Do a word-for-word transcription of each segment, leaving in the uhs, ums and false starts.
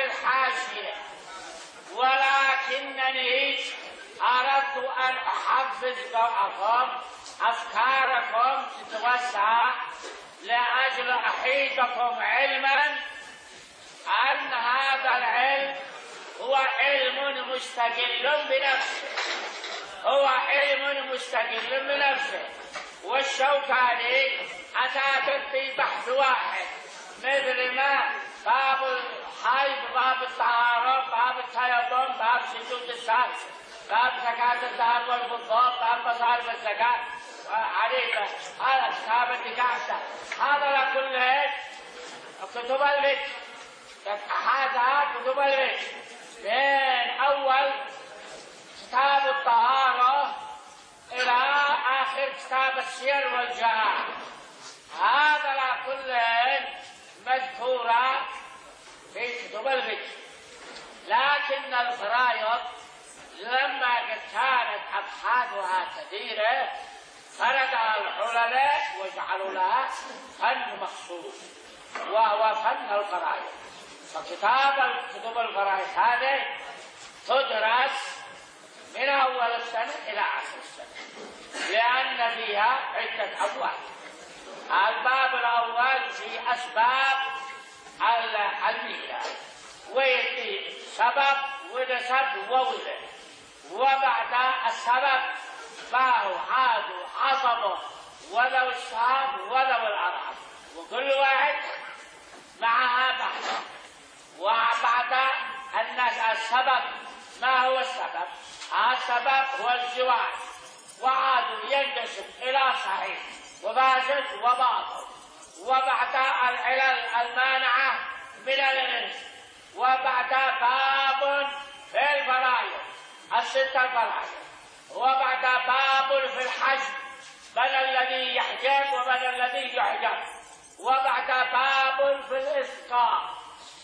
الحاشية، ولكنني أردت أن أحفزكم أفكاركم تتوسع لأجل أحيطكم علما أن هذا العلم هو علم مستقل بنفسه، هو علم مستقل بنفسه. والشوكاني أتى في بحث واحد مثل ما باب الحيض، باب الطهارة، باب التيمم، باب سجود السهو، باب زكاة الذهب والفضة، باب مصارف الزكاة عليك. هذا كتاب النكاح، هذا كله كتب الفقه، هذا كتب الفقه من أول كتاب الطهارة إلى آخر كتاب السير والجهاد، هذا كله مذكورة في كتب الفقه. لكن الفرائض لما كانت أبحاثها كثيرة فردها العلماء وجعلوا لها فن مخصوص وهو فن الفرائض. فكتاب كتب الفرائض هذه تدرس من أول السنة إلى آخر السنة، لأن فيها عدة أبواب. الباب الأول في أسباب الميلاد، ويأتي سبب ونسب وولد، وبعد السبب ما هو عاد عصبه وذو السهام وذو الأرحام، وكل واحد معها بحث. وبعد الناس السبب ما هو السبب؟ السبب هو الزواج، وعاد ينقسم إلى صحيح وفاسد وباطل. وبعد العلل المانعة من الإنس. وبعد باب في الفرائض الستة الفرائض. وبعد باب في الحج من الذي يحجب ومن الذي يحجب. وبعد باب في الإسقاط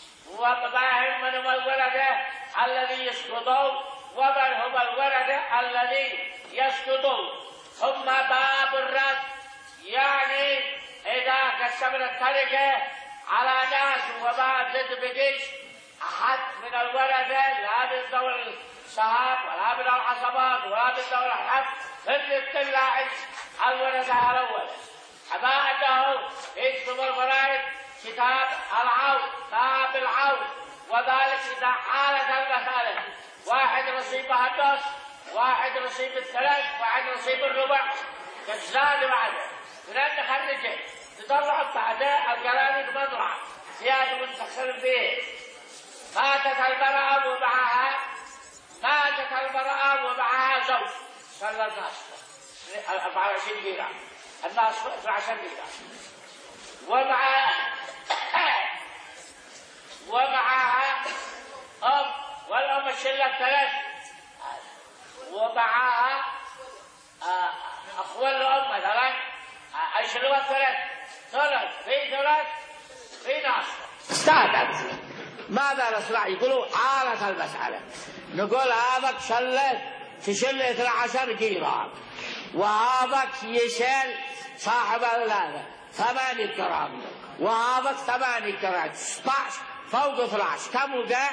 ومن من هم الولد الذي يسقطون ومن هم الولد الذي يسقطون. ثم باب الرد، يعني إذا قسمنا التركة على ناس وما تدبقش أحد من الورثة، لا من ذوي السهام ولا من العصبات ولا من ذوي الحق، مثل تطلع الورثة الأول. أما أنه يكتب الفرائض كتاب العون، باب العون، وذلك إذا حالت المسألة واحد نصيبه النص، واحد نصيب الثلث، واحد نصيب الربع، كالزاد بعده لأن خرجه تطلع بعده القراني مطلع زيادة من تخسر فيه. ماتت المرأة ومعها ماتت المرأة ومعها زوج صلى الناس أربعة وعشرين دينار، الناس اثنا عشر دينار، ومع ومعها أم، والأم الشلة ثلاث، ومعها أخوة الأم مثلا الشلة ثلاث، ثلاث في ثلاث في ناس. استعدت ماذا نصنع؟ يقولوا حالة المسألة، نقول هذاك شلت تشل اثنا عشر جيران، وهذاك يشل صاحب هذا ثمانية جرام، وهذاك ثمانية جرام، ستة عشر فوق اثنا عشر، كم وقع؟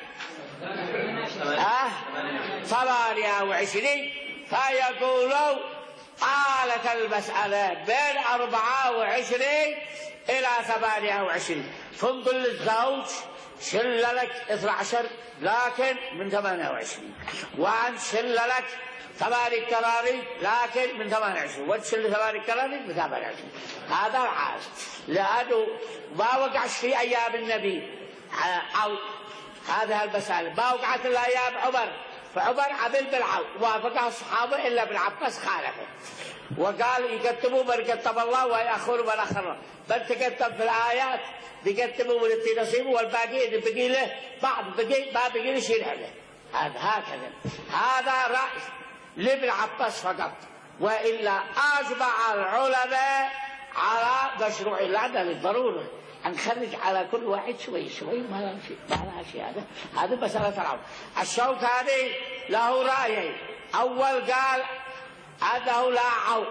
ها؟ ثمانية وعشرين. فيقولوا حالة المسألة بين أربعة وعشرين إلى ثمانية وعشرين، فنقول للزوج شل لك اثنا عشر لكن من ثمانية وعشرين، وأن شل لك ثمانية كراري لكن من ثمانية وعشرين، وتشل ثمانية كراري من ثمانية وعشرين. هذا الحال، لأنه ما وقعش في أيام النبي أو هذه المسألة، ما وقعت إلا أيام عمر، فعمر عمل بالعون وافقها الصحابة إلا بالعباس خالفه وقال يكتبوا من كتب الله ويأخروا من أخر، من تكتب في الآيات بيكتبوا من التي نصيبه والباقي بقي له بعض بقي ما بقي له شيء له. هذا هكذا، هذا رأي لابن عباس فقط، وإلا أجمع العلماء على مشروع العدل للضرورة نخرج على كل واحد شوي شوي، ما لها شيء ما لها شيء. هذا هذا مسألة العون. الشوكاني له رأيين، أول قال أنه لا عون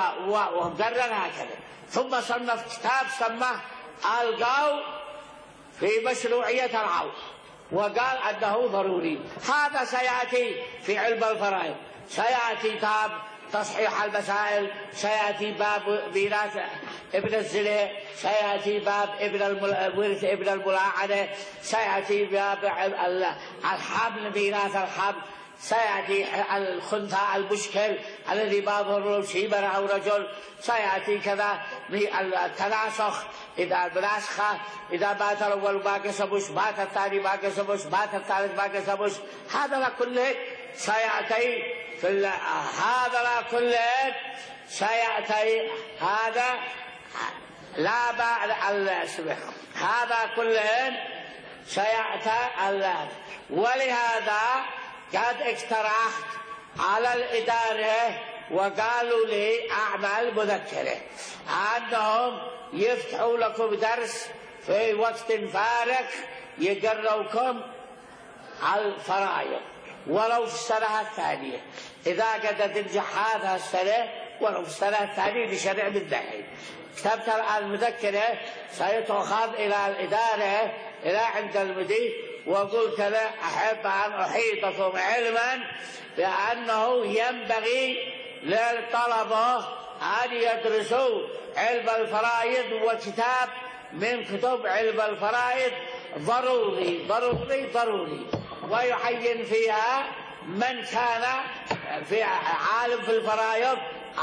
ومقرر هكذا، ثم صنف كتاب سماه القول في مشروعية العون، وقال أنه ضروري. هذا سيأتي في علم الفرائض، سيأتي باب تصحيح المسائل، سيأتي باب ميراث ابن الزنا، سيأتي باب ابن الورث ابن الملاعنة، سيأتي باب الحمل ميراث الحمل، سيأتي الخنثى المشكل الذي ما ظهر شيبا أو رجل، سيأتي كذا التناسخ، إذا مناسخة إذا مات الأول ما قسموش، مات الثاني ما قسموش، مات الثالث ما قسموش، هذا كله سيأتي في هذا كله سيأتي هذا لا بعد الاسبق، هذا كله سيأتي. ولهذا قد اقترحت على الإدارة وقالوا لي أعمل مذكرة أنهم يفتحوا لكم درس في وقت فارغ يقروكم على الفرائض ولو في السنة الثانية، إذا قد تنجح هذا السنة ولو في السنة الثانية بشرع بالدحين. كتبت المذكرة سيتأخذ إلى الإدارة إلى عند المدير، وقلت له أحب أن أحيطكم علما بأنه ينبغي للطلبة أن يدرسوا علم الفرائض، وكتاب من كتب علم الفرائض ضروري ضروري ضروري، ويعين فيها من كان في عالم في الفرائض،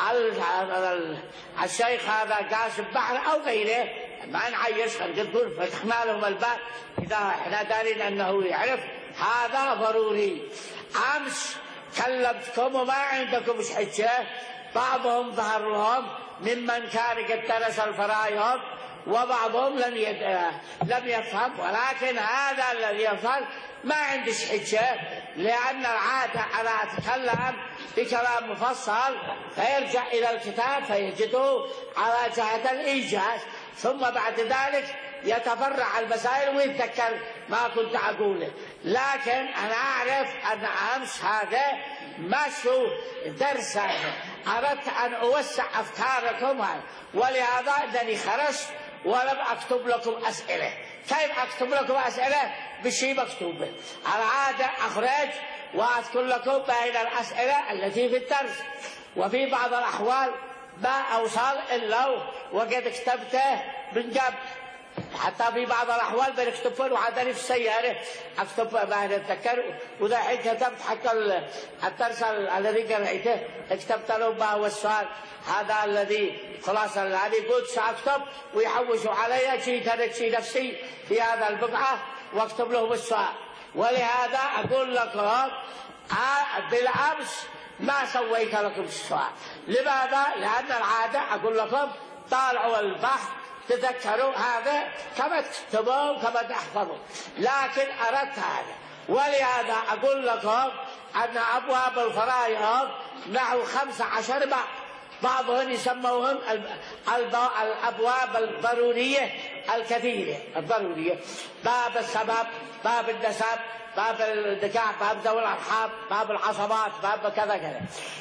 الشيخ هذا قاسم بحر أو غيره، ما نعيش خلق تقول فتحنا لهم الباب إذا احنا دارين أنه يعرف، هذا ضروري. أمس كلمتكم وما عندكم حجة، بعضهم ظهر لهم ممن كان قد درس الفرائض وبعضهم لم يد... لم يفهم، ولكن هذا الذي يفهم ما عندش حجة، لأن العادة أنا أتكلم بكلام مفصل فيرجع إلى الكتاب فيجده على جهة الإيجاز، ثم بعد ذلك يتفرع المسائل ويتذكر ما كنت أقوله. لكن أنا أعرف أن أمس هذا مشوا درس، أردت أن أوسع أفكاركم، ولهذا أنني خرجت ولم أكتب لكم أسئلة. كيف أكتب لكم أسئلة؟ بشيء مكتوب. العادة أخرج وأذكر لكم بين الأسئلة التي في الدرس، وفي بعض الأحوال ما أوصل إلا وقد كتبته من قبل، حتى في بعض الأحوال بنكتب وعدني في السيارة أكتب ما نتذكر، وذا حين كتبت حتى الدرس الذي قرأته كتبت له ما هو السؤال هذا الذي خلاص الذي قلت سأكتب ويحوشوا علي، جيت أنكشي نفسي في هذا البقعة واكتب لهم السؤال. ولهذا أقول لكم بالأمس ما سويت لكم السؤال. لماذا؟ لأن العادة أقول لكم طالعوا البحث تذكروا هذا كما تكتبوا كما تحفظوا، لكن أردت هذا. ولهذا أقول لكم أن أبواب الفرائض نحو خمسة عشر باب، بعضهم يسموهم الأبواب الضرورية الكثيرة الضرورية، باب السبب، باب النسب، باب النكاح، باب ذوي الأرحام، باب العصبات، باب كذا كذا،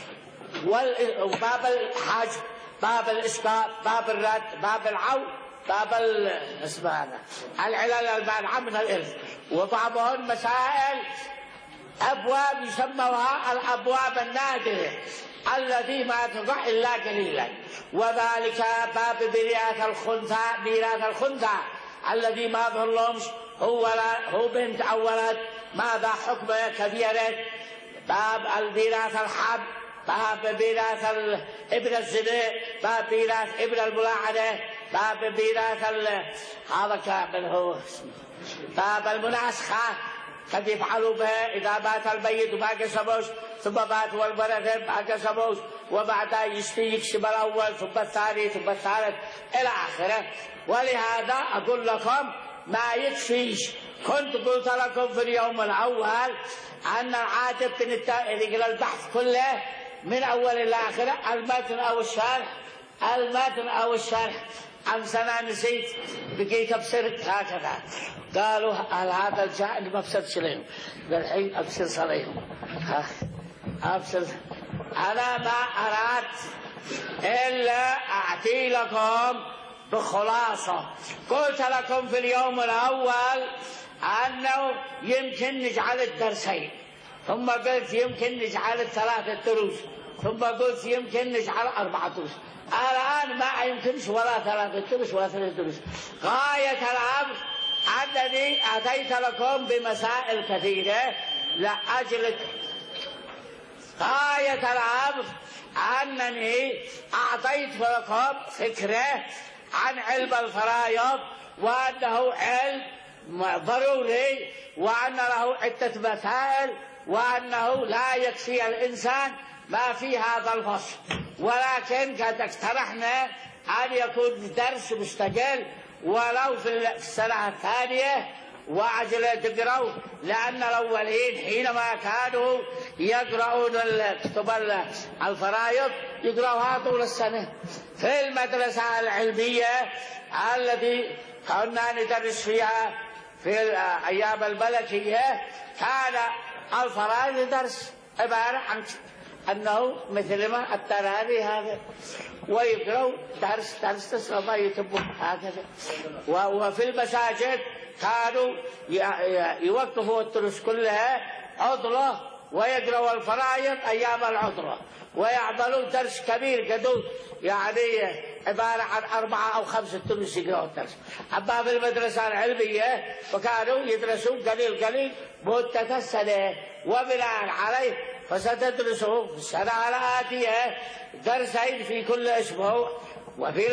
وباب الحج، باب الإسقاط، باب الرد، باب العون، باب اسمه العلل المانعة من الإرث. وبعضهم مسائل أبواب يسموها الأبواب النادرة الذي ما تضع إلا قليلا، وذلك باب ميراث الخنثى، ميراث الخنثى الذي ما ظلمش هو هو بنت أو ولد، ماذا حكمه كبيرة، باب الميراث الحب، باب ميراث ابن الزنا، باب ميراث ابن الملاعنة، باب ميراث هذا كامل هو باب المناسخة قد يفعلوا بها إذا مات الميت وما قسموش، ثم مات والولد ما قسموش، وبعدها يشتي يكشف الأول ثم الثاني ثم الثالث إلى آخره. ولهذا أقول لكم ما يكفيش، كنت قلت لكم في اليوم الأول أن العادة إلى البحث كله من أول إلى آخره المتن أو الشرح، المتن أو الشرح. أمس أنا نسيت بقيت أبصر هكذا، قالوا هذا الجاهل ما أبصرش لهم، الحين أبصر صليهم أبصر. أنا ما أردت إلا أعطي لكم بخلاصة. قلت لكم في اليوم الأول أنه يمكن نجعل الدرسين، ثم قلت يمكن نجعل الثلاثة دروس، ثم قلت يمكن نجعل أربعة دروس. الآن ما يمكنش ولا ثلاثة دروس ولا ثلاثة دروس. غاية الأمر أنني أتيت لكم بمسائل كثيرة لأجل غاية الأمر أنني أعطيت لكم فكرة عن علم الفرائض، وأنه علم ضروري، وأن له عدة مسائل، وأنه لا يكفي الإنسان ما في هذا الفصل، ولكن قد اقترحنا أن يكون درس مستقل ولو في السنة الثانية، وعجل تقرأوا، لأن الأولين حينما كانوا يقرؤون كتب الفرائض يقرأوها طول السنة. في المدرسة العلمية التي كنا ندرس فيها في أيام الملكية كان الفرائض درس عبارة عن أنه مثل ما التراني هذا، ويقرأوا درس درس تسلم يتبوا هكذا. وفي المساجد كانوا يوقفوا الدروس كلها عطلة ويقرأوا الفرائض أيام العطلة، ويعملوا درس كبير قدود يعني عبارة عن أربعة أو خمسة دروس يقرأوا الدرس. أما في المدرسة العلمية فكانوا يدرسون قليل قليل مدة السنة، وبناء عليه فستدرسوا في السنة الآتية درسين في كل أسبوع، وفي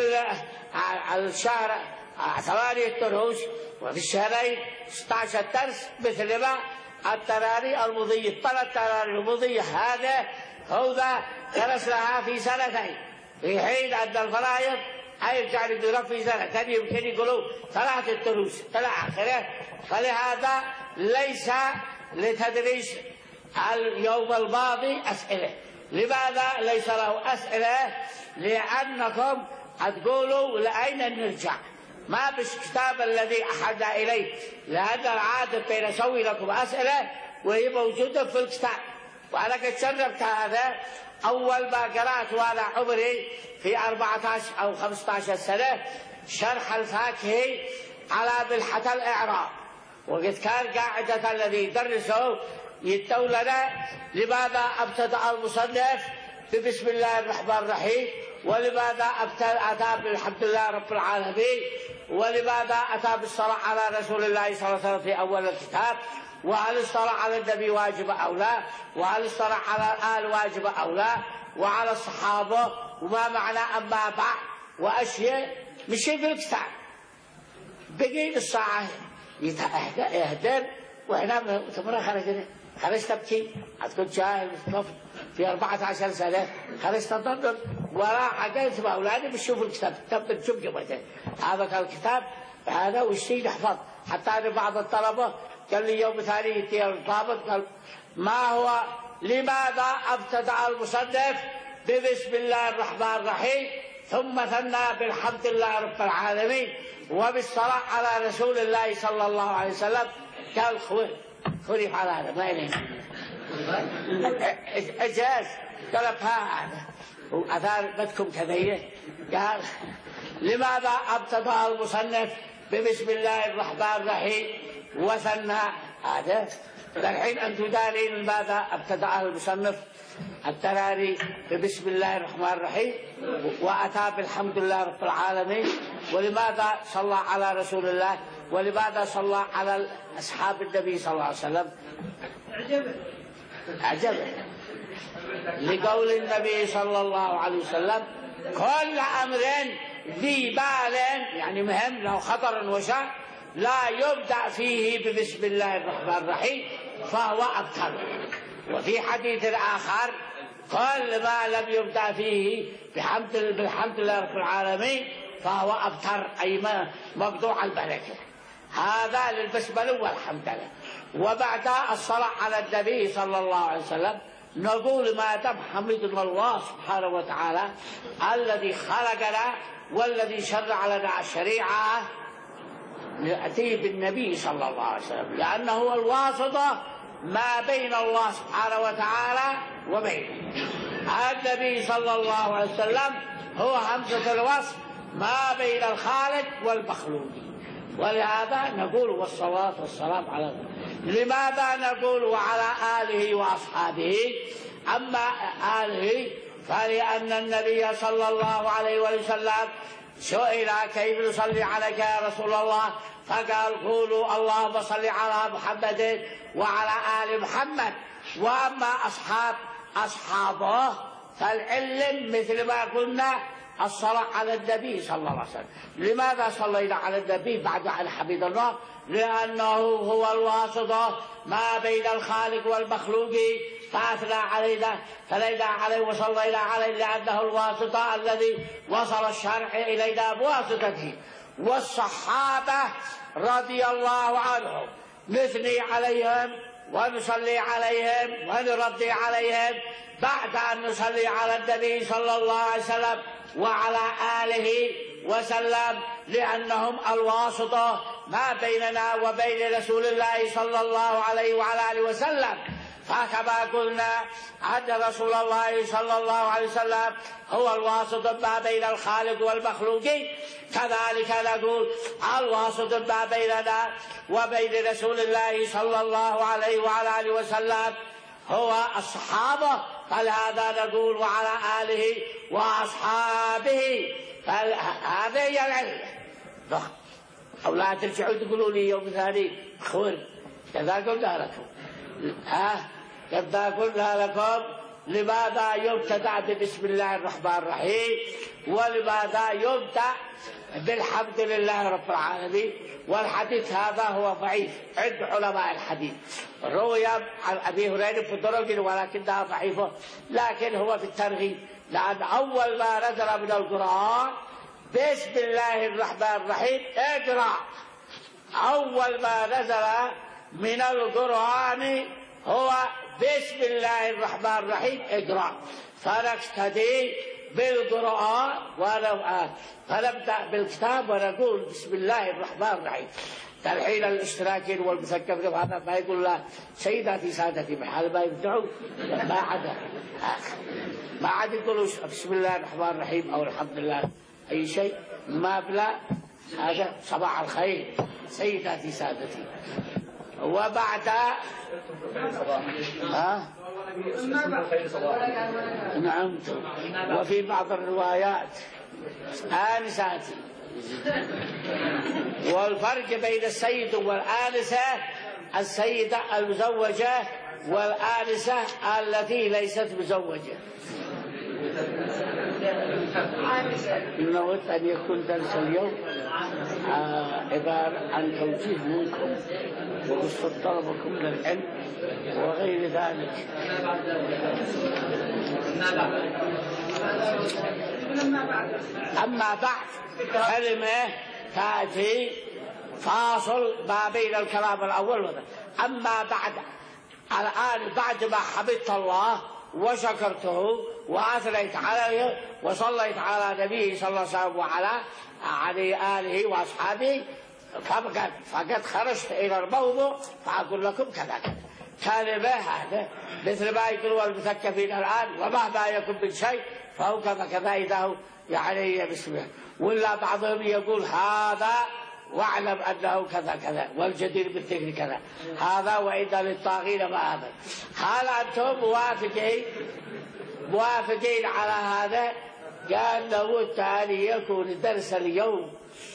الشهر ثمانية دروس، وفي الشهرين ستة عشر درس مثل ما التراني المضية. الثلاث التراني المضية هذا هو درسناها في سنتين، في حين أن الفرائض يرجع يدرس في سنة ثانية، يمكن يقولوا ثلاثة دروس إلى آخره. فلهذا ليس لتدريس اليوم الماضي أسئلة. لماذا ليس له أسئلة؟ لأنكم هتقولوا لأين نرجع، ما بش كتاب الذي أحدنا إليه، لأن العادة بين أسوي لكم أسئلة وهي موجودة في الكتاب. وأنا قد جربت هذا أول ما قرأت وأنا عمري في أربعة عشر أو خمسة عشر سنة شرح الفاكهي على ملحة الإعراب، وقد كان قاعدة الذي درسه يدوا لنا لماذا ابتدأ المصنف ببسم الله الرحمن الرحيم، ولماذا أتى بالحمد لله رب العالمين، ولماذا أتى بالصلاة على رسول الله صلى الله عليه وسلم في أول الكتاب، وهل الصلاة على النبي واجب أو لا، وهل الصلاة على الآل واجب أو لا، وعلى الصحابة، وما معنى أما بعد، وأشياء مشي في الكتاب. بقي الساعة يهدر وإحنا تمرة خرجنا خرجت تبكي، هتكون جاهل في أربعة عشر سنة خرجت تضرب وراء حاجات أولادي بتشوف الكتاب تبدأ تشوف جمعته هذا كان الكتاب هذا والشيء نحفظ. حتى أن بعض الطلبة قال لي يوم ثاني يتي الضابط قال ما هو لماذا ابتدأ المصنف ببسم الله الرحمن الرحيم ثم ثنى بالحمد لله رب العالمين وبالصلاة على رسول الله صلى الله عليه وسلم؟ قال خريف على هذا ما إليه إجاز طلبها هذا وأثار بدكم كذية. قال لماذا ابتدأ المصنف ببسم الله الرحمن الرحيم وثنى هذا؟ الحين أنتم دارين لماذا ابتدأ المصنف التراري ببسم الله الرحمن الرحيم وأتى بالحمد لله رب العالمين، ولماذا صلى على رسول الله، ولماذا صلى على أصحاب النبي صلى الله عليه وسلم؟ أعجبه أعجبه لقول النبي صلى الله عليه وسلم كل أمر ذي بال يعني مهم له خطر وشر لا يبدأ فيه ببسم الله الرحمن الرحيم فهو أبتر. وفي حديث آخر كل ما لم يبدأ فيه بحمد بالحمد لله رب العالمين فهو أبتر أي ما مقطوع البركة. هذا للبسملة والحمد لله. وبعد الصلاة على النبي صلى الله عليه وسلم نقول ما دام حمدنا الله سبحانه وتعالى الذي خلقنا والذي شرع لنا الشريعة نأتي بالنبي صلى الله عليه وسلم، لأنه هو الواسطة ما بين الله سبحانه وتعالى وبينه. النبي صلى الله عليه وسلم هو همزة الوصل ما بين الخالق والمخلوق. ولهذا نقول والصلاة والسلام على. لماذا نقول وعلى آله وأصحابه؟ أما آله فلأن النبي صلى الله عليه وسلم سئل كيف نصلي عليك يا رسول الله، فقال قولوا اللهم صل على محمد وعلى آل محمد. وأما أصحاب أصحابه فالعلم مثل ما قلنا الصلاة على النبي صلى الله عليه وسلم. لماذا صلينا على النبي بعد عن حميد الله؟ لأنه هو الواسطة ما بين الخالق والمخلوق، فأثنى علينا فلينا عليه وصلينا عليه لأنه الواسطة الذي وصل الشرع إلينا بواسطته. والصحابة رضي الله عنهم نثني عليهم ونصلي عليهم ونردي عليهم بعد أن نصلي على النبي صلى الله عليه وسلم وعلى آله وسلم، لأنهم الواسطة ما بيننا وبين رسول الله صلى الله عليه وعلى آله وسلم. فكما قلنا أن رسول الله صلى الله عليه وسلم هو الواسطة ما بين الخالق والمخلوق، كذلك نقول الواسطة ما بيننا وبين رسول الله صلى الله عليه وعلى آله وسلم هو الصحابة. فلهذا نقول وعلى آله وأصحابه. هذا هي العلة. أو لا ترجعوا تقولوا لي يوم ثاني أخوان كذا قلنا لكم، ها كذا قلنا لكم لماذا يبتدأ بسم الله الرحمن الرحيم، ولماذا يبدأ بالحمد لله رب العالمين. والحديث هذا هو ضعيف عند علماء الحديث، روي عن أبي هريرة في طرق ولكنها ضعيفة، لكن هو في الترغيب، لأن أول ما نزل من القرآن بسم الله الرحمن الرحيم اقرأ. أول ما نزل من القرآن هو بسم الله الرحمن الرحيم اقرأ، فنقتدي بالقرآن فنبدأ بالكتاب ونقول بسم الله الرحمن الرحيم. الحين الاشتراكين والمثقف هذا ما يقول له سيداتي سادتي بحال ما يبدعوا، ما عدا ما عاد يقولوا بسم الله الرحمن الرحيم أو الحمد لله أي شيء، ما بلا هذا صباح الخير سيداتي سادتي. وبعد ها نعم. وفي بعض الروايات آنساتي. والفرق بين السيد والآنسة السيدة المزوجة والآنسة التي ليست مزوجة. نود أن يكون درس اليوم عبارة عن توجيه منكم وقصة طلبكم للعلم وغير ذلك. أما بعد كلمة تأتي فاصل ما بين الكلام الأول والثاني. أما بعد الآن بعد ما حمدت الله وشكرته وأثنيت عليه وصليت على نبيه صلى الله عليه وسلم وعلى على آله وأصحابه فقد فقد خرجت إلى الموضوع فأقول لكم كذا كذا. كلمة هذا مثل ما يقولوا المثقفين الآن ومهما يكن من شيء فهو كذا كذا إذا هو يعني باسمه، ولا بعضهم يقول هذا واعلم أنه كذا كذا والجدير بالذكر كذا، هذا وإذا للطاغين ما هذا. هل أنتم موافقين موافقين على هذا؟ قال له تعالى يكون درس اليوم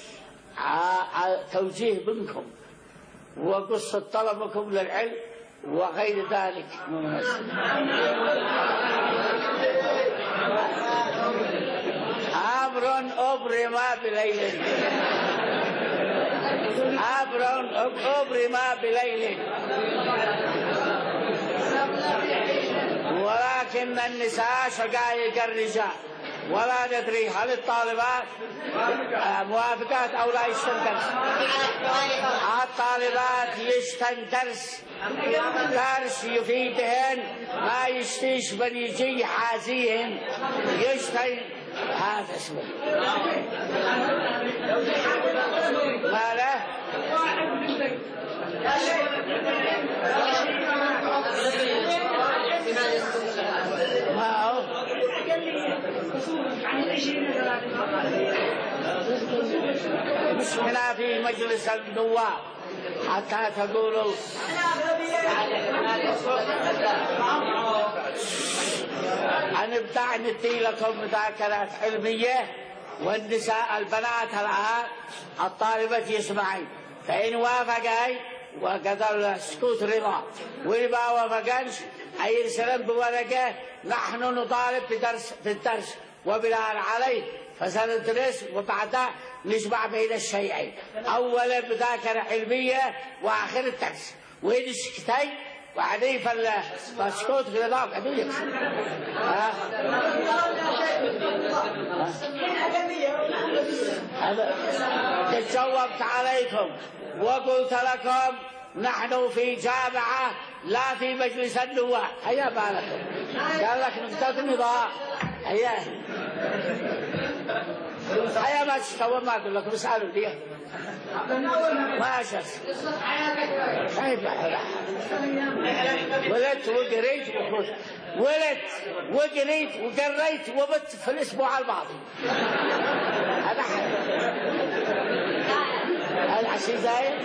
توجيه منكم وقصة طلبكم للعلم وغير ذلك. أمر أبرم بليل أمر أبرم بليل ولكن النساء شقائق الرجال. ولا ندري هل الطالبات موافقات أو لا يشتن درس. الطالبات يشتن درس درس يفيدهن ما يشتيش بل يجي حازيهن يشتن. هذا اسمه ما له ما هو مسكنا في مجلس النواب حتى تقولوا نبدأ ندي لكم مذاكرات علمية، والنساء البنات الآن الطالبة يسمعين، فإن وافقي وقدر السكوت رضا، وإن ما وافقنش أي يرسلن بورقة نحن نطالب بدرس في الدرس وبناء عليه فسندرس وبعدها نجمع بين الشيئين، أولا مذاكرة علمية وآخر الدرس، وإن سكتي وعليه فالسكوت في رضا قدو يكسر. تجاوبت عليكم وقلت لكم نحن في جامعة لا في مجلس النواب. هيا بالكم قال لك نقطة النظام. هيا هيا ما تستوى ما أقول لكم اسألوا لي ما أشرت خايف ولدت وقريت وخذ ولدت وقريت وقريت وبت في الأسبوع الماضي. هذا هذا شيء زين،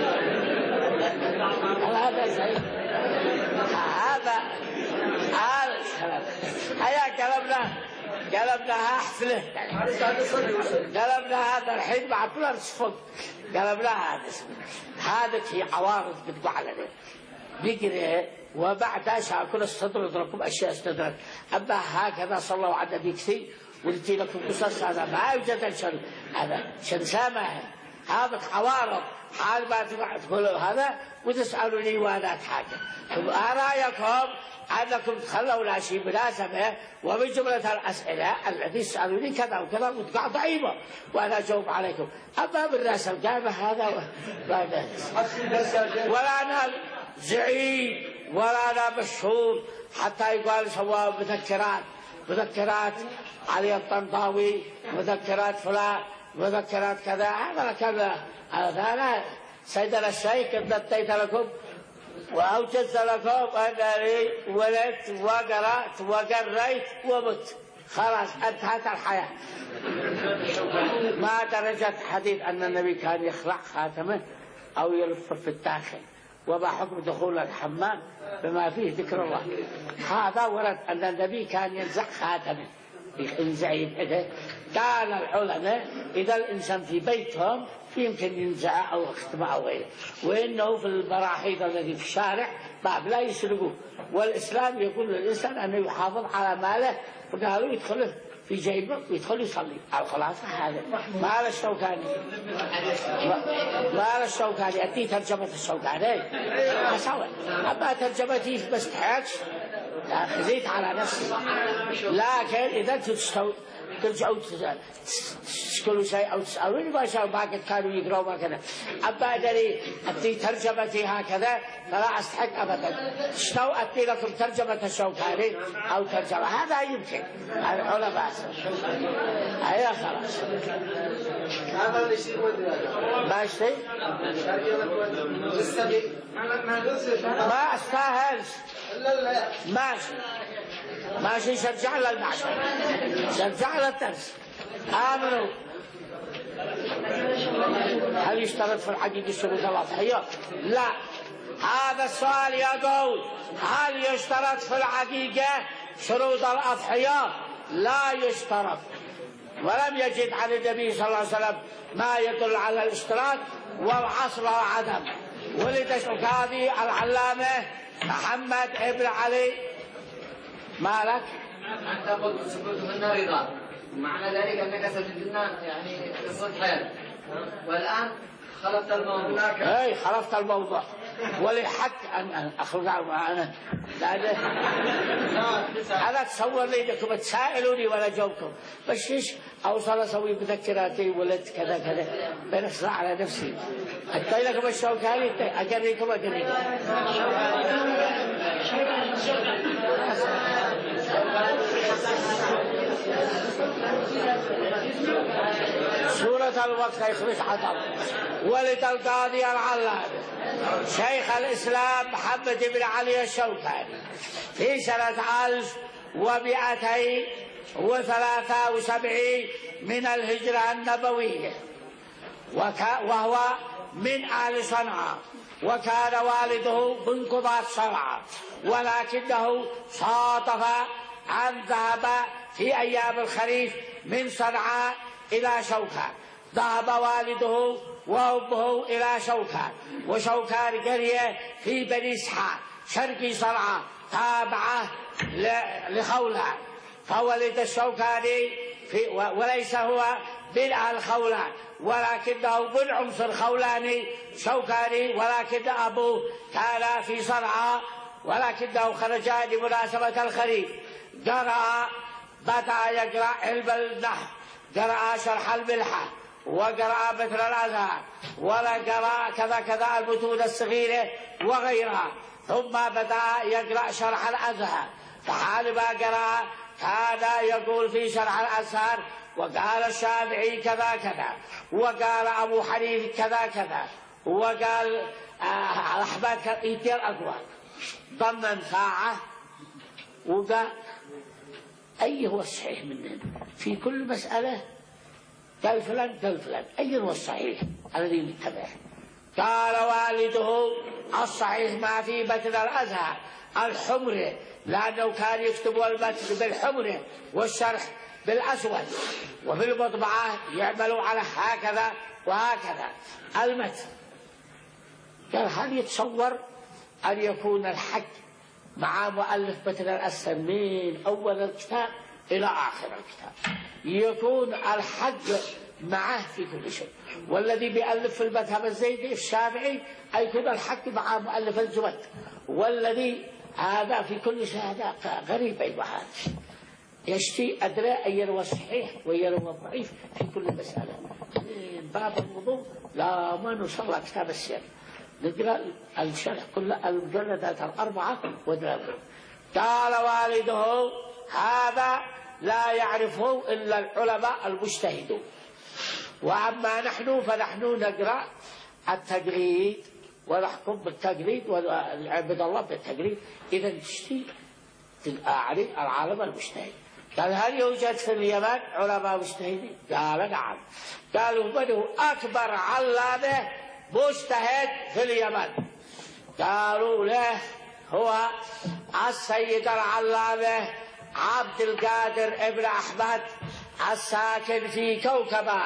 هذا زين، هذا هذا الكلام. هيا كلامنا قلبنا حفله، قلبنا هذا الحين مع فلان صفق، قلبنا هذا هذا هي عوارض بتقع علينا بقري وبعد شاكل الصدر يضربكم أشياء استدرك. أما هكذا صلوا على النبي كثير ولتي لكم قصص، هذا ما يوجد الشن هذا شن سامح، هذا عوارض حال ما تقولوا هذا وتسألوني وانا حاجة. أرايكم أنكم تخلوا لا شيء مناسبة ومن جملة الأسئلة التي تسألوني كذا وكذا وتقع ضعيفة وأنا أجاوب عليكم. أما بالناس الجامعة هذا ولا أنا زعيم ولا أنا مشهور حتى يقال سواء مذكرات مذكرات علي الطنطاوي مذكرات فلان مذكرات كذا. هذا كذا هذا سيدنا الشيخ قد نتيت لكم وأوجدت لكم أنني ولدت وقرأت وقريت ومت، خلاص انتهت الحياة. ما درجة حديث أن النبي كان يخلع خاتمه أو يلف في الداخل، وما حكم دخول الحمام بما فيه ذكر الله. هذا ورد أن النبي كان ينزع خاتمه ينزع يده. قال العلماء إذا الإنسان في بيتهم يمكن ينزع أو اختمع أو غيره، وإنه في المراحيض الذي في الشارع باب لا يسرقوه، والإسلام يقول للإنسان أنه يحافظ على ماله، وقالوا يدخله في جيبه ويدخل يصلي. الخلاصة هذا ما الشوكاني ما الشوكاني أدي ترجمة الشوكاني أسوي، أما ترجمتي بس تحاج خذيت على نفسي. لكن إذا تستو ترجعوا تشكلوا شيء أو تسألوني ما شاء ما قد كانوا يقرأوا ما كذا. أما أدري أدي ترجمتي هكذا فلا أستحق أبدا. شنو أدي لكم ترجمة الشوكاني أو ترجمة هذا يمكن العلماء أيها خلاص هذا اللي يصير ما يصير ما استاهل ماشي ماشي شرجع للمعشر شرجع للدرس. آمنوا هل يشترط في الحقيقة شروط الأضحية؟ لا. هذا السؤال يقول هل يشترط في الحقيقة شروط الأضحية؟ لا يشترط، ولم يجد عن النبي صلى الله عليه وسلم ما يدل على الاشتراط والعصر عدم. ولد الشوكاني العلامة محمد ابن علي مالك أنت قلت سكوت منا رضا، معنى ذلك أنك ستجدنا يعني قصة حياة، والآن خلفت الموضوع. اي خلفت الموضوع ولحق أن أخرج معنا. أنا تصور لي أنكم تسائلوني ولا جاوبكم، بس إيش أوصل أسوي مذكراتي ولد كذا كذا بنفس على نفسي. أدي لكم الشوكاني أقريكم أقريكم. سورة الوقت يخرج حطب. ولد القاضي العلامة شيخ الإسلام محمد بن علي الشوكاني في سنة ألف ومئتين وثلاثة وسبعين من الهجرة النبوية، وهو من آل صنعاء، وكان والده من قضاة صنعاء، ولكنه صادف أن ذهب في أيام الخريف من صنعاء إلى شوكان. ذهب والده وأمه إلى شوكان، وشوكان قرية في بني إسحاق شرقي صنعاء تابعة لخولان، فولد الشوكاني في وليس هو من أهل خولان، ولكنه من عنصر خولاني شوكاني، ولكن أبوه كان في صنعاء، ولكنه خرج لمناسبة الخريف. قرأ بدأ يقرأ علم النحو، قرأ شرح الملحة، وقرأ مثل الأزهر، وقرأ كذا كذا المتون الصغيرة وغيرها، ثم بدأ يقرأ شرح الأزهر. فحال ما قرأ كان يقول في شرح الأزهر وقال الشافعي كذا كذا، وقال أبو حنيفة كذا كذا، وقال أحمد كثير أقوال. ضمن ساعة وقال أي هو الصحيح منهم في كل مسألة، قال فلان قال فلان، أي هو الصحيح الذي نتبعه؟ قال والده الصحيح ما في متن الأزهر الحمرة، لأنه كان يكتب المتن بالحمرة والشرح بالأسود، وفي المطبعة يعملوا على هكذا وهكذا المتن. قال هل يتصور أن يكون الحق مع مؤلف متن الأزهر من أول الكتاب إلى آخر الكتاب، يكون الحق معه في كل شيء؟ والذي بيألف في المذهب الزيدي الشافعي يكون الحق مع مؤلف الزبد، والذي هذا في كل شيء هذا غريب. أيضا هذا يشتي أدرى أن يروى الصحيح ويروى الضعيف في كل مسألة. باب الوضوء لا ما نصلى كتاب السير، نقرأ الشرح كل المجلدات الأربعة ودراسة. قال والده هذا لا يعرفه إلا العلماء المجتهدون، وأما نحن فنحن نقرأ التقليد ونحكم بالتقليد ونعبد الله بالتقليد. إذا تشتي أعرف العالم المجتهد. قال هل يوجد في اليمن علماء مجتهدين؟ قال نعم. قالوا من هو أكبر علامة مجتهد في اليمن؟ قالوا له هو السيد العلامة عبد القادر ابن أحمد الساكن في كوكبة.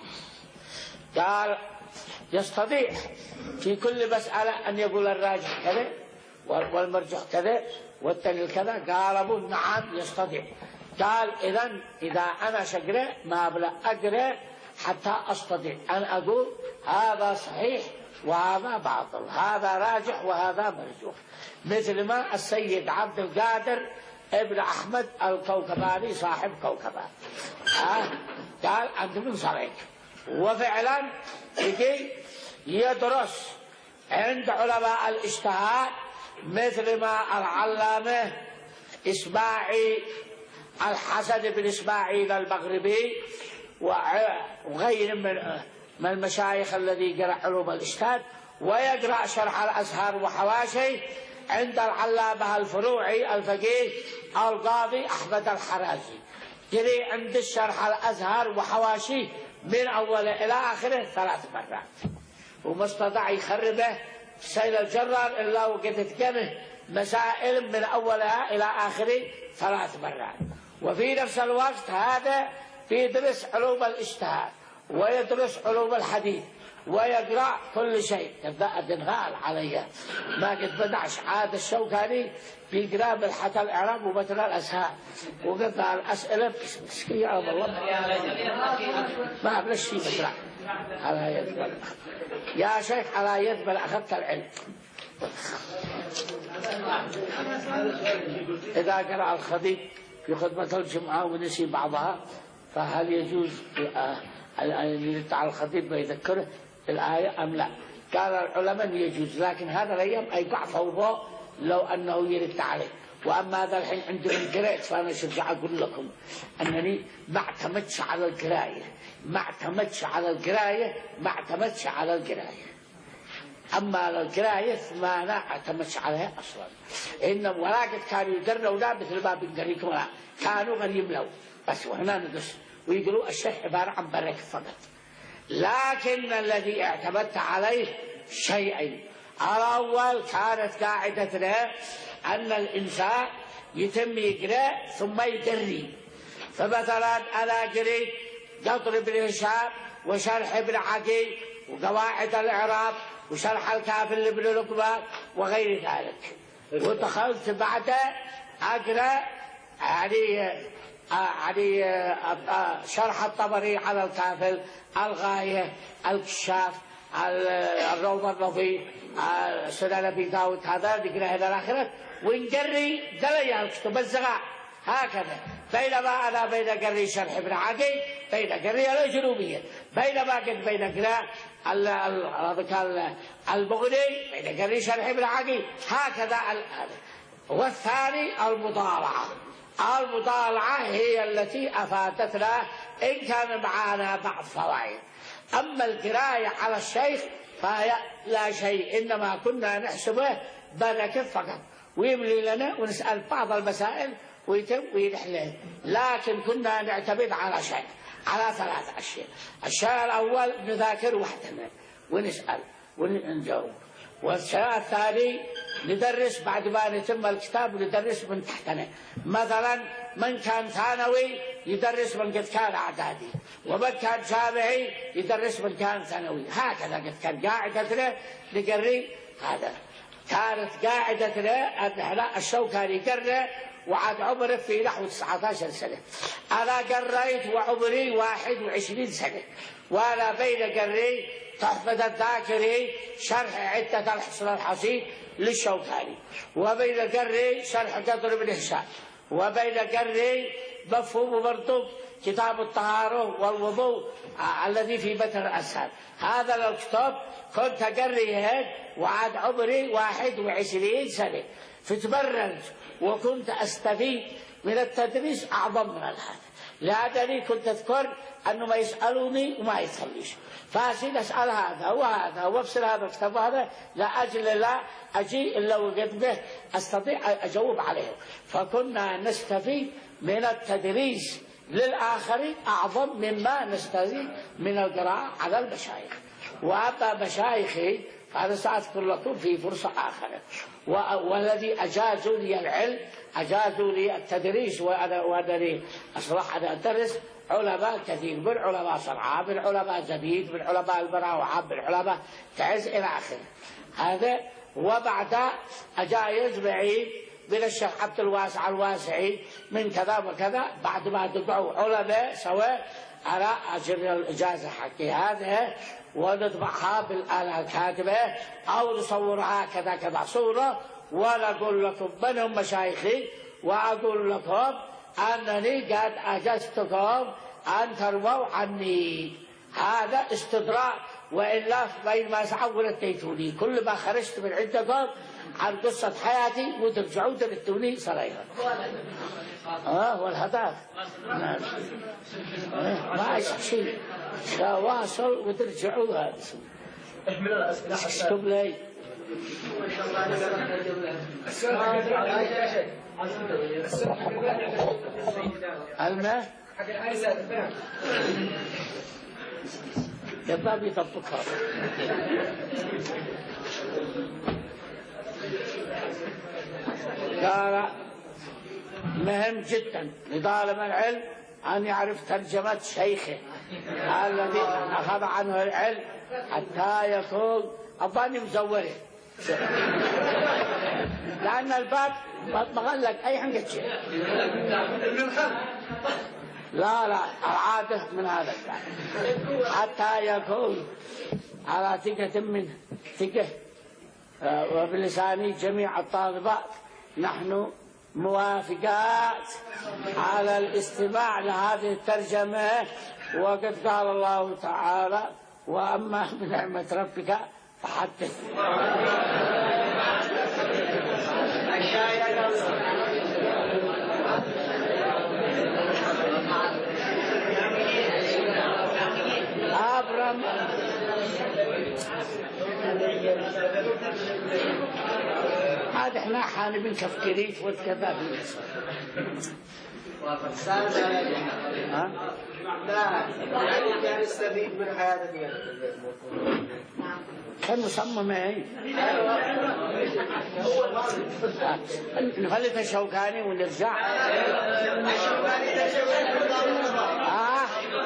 قال يستطيع في كل مسألة أن يقول الراجح كذا والمرجح كذا والدليل كذا؟ قال أبو نعم يستطيع. قال إذن إذا أنا شقرأ ما أبلغ أقرأ حتى أستطيع أن أقول هذا صحيح وهذا باطل، هذا راجح وهذا مرجوح، مثل ما السيد عبد القادر ابن أحمد الكوكباني صاحب كوكبة. آه قال أنت من صريح. وفعلا يجي يدرس عند علماء الاجتهاد مثل ما العلامة إسماعيل الحسن بن إسماعيل المغربي وغير من من المشايخ الذي يقرأ علوم الاجتهاد، ويقرأ شرح الأزهر وحواشي عند العلامة الفروعي الفقيه القاضي أحمد الحرازي. جري عند الشرح الأزهر وحواشي من أوله إلى آخره ثلاث مرات، وما استطاع يخربه سيل الجرار إلا وقد اتقنه مسائل من أولها إلى آخره ثلاث مرات. وفي نفس الوقت هذا بيدرس علوم الاجتهاد ويدرس علوم الحديث ويقرأ كل شيء. يبدأ تنغال عليها ما قد بدعش عاد الشوكاني بيقرأ بالحتى الإعراب ومثل الأزهار وقد الأسئلة يا رب الله ما أبلش فيه بسرعة على يد يا شيخ على يد بل أخذت العلم. إذا قرأ الخطيب في خطبة الجمعة ونسي بعضها فهل يجوز أن يرد على الخطيب ويذكره الآية أم لا؟ قال العلماء يجوز، لكن هذا الأيام أيقع فوضى لو أنه يرد عليه. وأما هذا الحين عندنا قرأت، فأنا شرجع أقول لكم أنني ما اعتمدش على القراية ما اعتمدش على القراية ما اعتمدش على القراية أما على القراية ما أنا اعتمدش عليها أصلا. إنما ولكن كانوا يقرنوا لا مثل ما بنقريكم لا، كانوا غير يملوا بس وهنا ندرس ويقولوا الشيخ عبارة عن بركة فقط. لكن الذي اعتمدت عليه شيئين. الأول كانت قاعدتنا أن الإنسان يتم يقرأ ثم يدري، فمثلا أنا قريت قطر ابن هشام وشرح ابن عقيل وقواعد الإعراب وشرح الكافل لابن لقمان وغير ذلك، ودخلت بعد أقرأ يعني يعني شرح الطبري على الكافل، الغاية، الكشاف، الروض النظيف، سنن أبي داود، هذا نقرأ إلى الآخرة ونقري دليل الكتب الزغاء هكذا. بينما أنا بين قري شرح ابن عقيل بين قري الأجروبية، بينما قد بين قراء المغني بين قري شرح ابن عقيل هكذا. والثاني المطالعة. المطالعة هي التي أفادتنا إن كان معنا بعض فوائد. أما القراءة على الشيخ فهي لا شيء، إنما كنا نحسبه بركة فقط ويملي لنا ونسأل بعض المسائل ويتم وينحله، لكن كنا نعتمد على شيء، على ثلاث أشياء. الشيء الأول نذاكر وحدنا ونسأل ونجاوب، والشيء الثاني ندرس بعد ما نتم الكتاب ندرس من تحتنا. مثلا من كان ثانوي يدرس من قد كان إعدادي، ومن كان جامعي يدرس من كان ثانوي، هكذا قد كان قاعدتنا نقري. هذا كانت قاعدتنا أن احنا الشوكاني قرأ وعاد عمره في نحو تسعة عشر سنة، أنا قريت وعمري واحد وعشرين سنة، وأنا بين قري تحفة الذاكري شرح عدة الحصن الحصين للشوكاني، وبين قري شرح قطر بن هشام، وبين قري مفهوم برضو كتاب الطهارة والوضوء الذي في متن الأسهل. هذا الكتاب كنت أقريه وعاد عمري واحد وعشرين سنة، فتبررت وكنت أستفيد من التدريس أعظم من هذا، لأنني كنت أذكر أنه ما يسألوني وما يصليش، فأصير أسأل هذا وهذا وأفسر هذا الكتاب هذا، لا أجل لا أجي إلا وقد به أستطيع أجاوب عليه. فكنا نستفيد من التدريس للآخرين أعظم مما نستفيد من القراءة على المشايخ. وأما مشايخي فأنا سأذكر لكم في فرصة آخرة، والذي أجازوا لي العلم أجازوا لي التدريس، وأنا وأنا أصبح أنا أدرس علماء كثير، من علماء صنعاء، من علماء زبيد، من علماء البراوعة، من علماء تعز إلى آخره. هذا وبعد أجايز بعيد من الشيخ عبد الواسع الواسعي من كذا وكذا، بعد ما دفعوا علماء سواء على أجر الإجازة حقي هذا، ونطبعها بالآلة الكاتبة أو نصورها كذا كذا صورة، ونقول لكم من هم مشايخي، وأقول لكم أنني قد أجزتكم أن ترووا عني. هذا استدراك، وإلا بين ما سعوا رديتوني كل ما خرجت من عندكم عن قصة حياتي وترجعوا تردوني صريحا. اه والهدف ما يصير شيء تواصل وترجعوا هذا احمل الأسئلة اكتب لي الماء يبقى يطبقها. قال مهم جدا لطالب العلم أن يعرف ترجمة شيخه الذي أخذ عنه العلم حتى يكون أظني مزوره، لأن الباب مغلق أي حاجة شيء. لا لا العادة من هذا الباب حتى يكون على ثقة منه ثقة. وبلسان جميع الطالبات نحن موافقات على الاستماع لهذه الترجمة، وقد قال الله تعالى وأما بنعمة ربك فحدث. أبرم عاد احنا حانبين كفكريت وكذا في مصر. ها؟ لا يعني كان يستفيد من حياة الدنيا. كان مصمم ايه؟ نفلت الشوكاني ونرجع. اه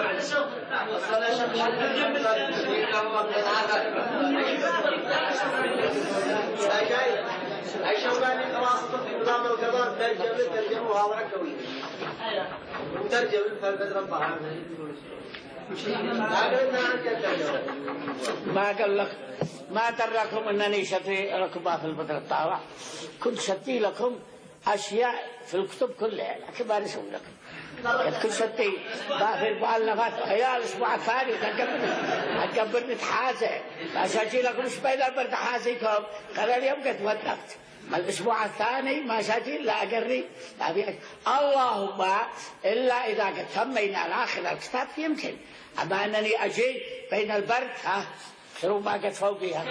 الشوكاني دراسته في نظام القضاء ترجم ترجمه وهذا قوي. وترجم فالبدر الطعام. ما قال لك ما دراكم انني شتي ركبا في البدر الطاوع. كنت شتي لكم اشياء في الكتب كلها لكن ما رسم لكم. كنت شتي في المؤلفات هي الاسبوع الثاني تكبرني تحازه فشتي لكم ايش بين البرد حازيكم قال اليوم قد ودقت. ما الأسبوع الثاني ما شاكي لا أقري اللهم إلا إذا قد تمينا الآخر الكتاب يمكن أما أنني أجي بين البرد ها شنو ما قد فوقيها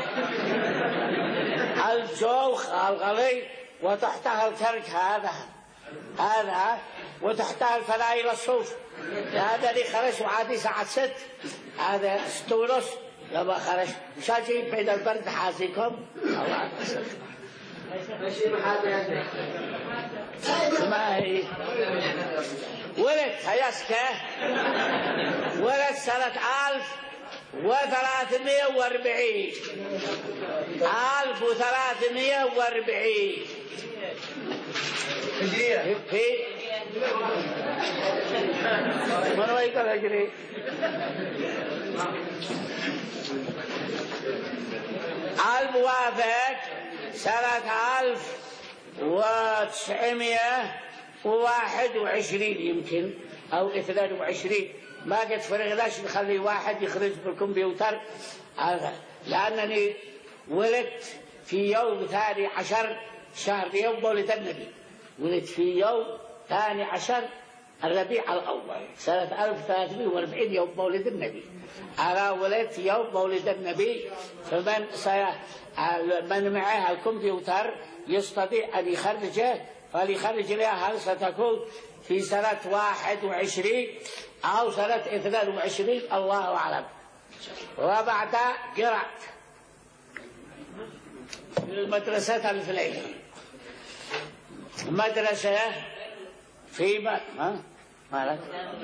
الجوخ الغلي وتحتها الكرك هذا هذا وتحتها الفلايل الصوف هذا اللي خرج وعادي ساعة ست هذا ست ونص لما خرج شاكي بين البرد حازيكم الله ما هي ولد هيسكه ولد سنة ألف وثلاثمائة وأربعين ألف وثلاثمائة وأربعين في من هو يقول هجري الموافق سنة ألف وتسعمائة وواحد وعشرين يمكن أو اثنان وعشرين ما قد فرغناش نخلي واحد يخرج بالكمبيوتر هذا لأنني ولدت في يوم ثاني عشر شهر يوم مولد النبي ولدت في يوم ثاني عشر الربيع الأول سنة ألف وثلاثمائة وأربعين يوم مولد النبي أنا ولدت يوم مولد النبي فمن سي... من معه الكمبيوتر يستطيع أن يخرجه فليخرج لها هل ستكون في سنة واحد وعشرين أو سنة اثنان وعشرين الله أعلم. وبعد قرأت في المدرسة الفلانية مدرسة في ما ها مالك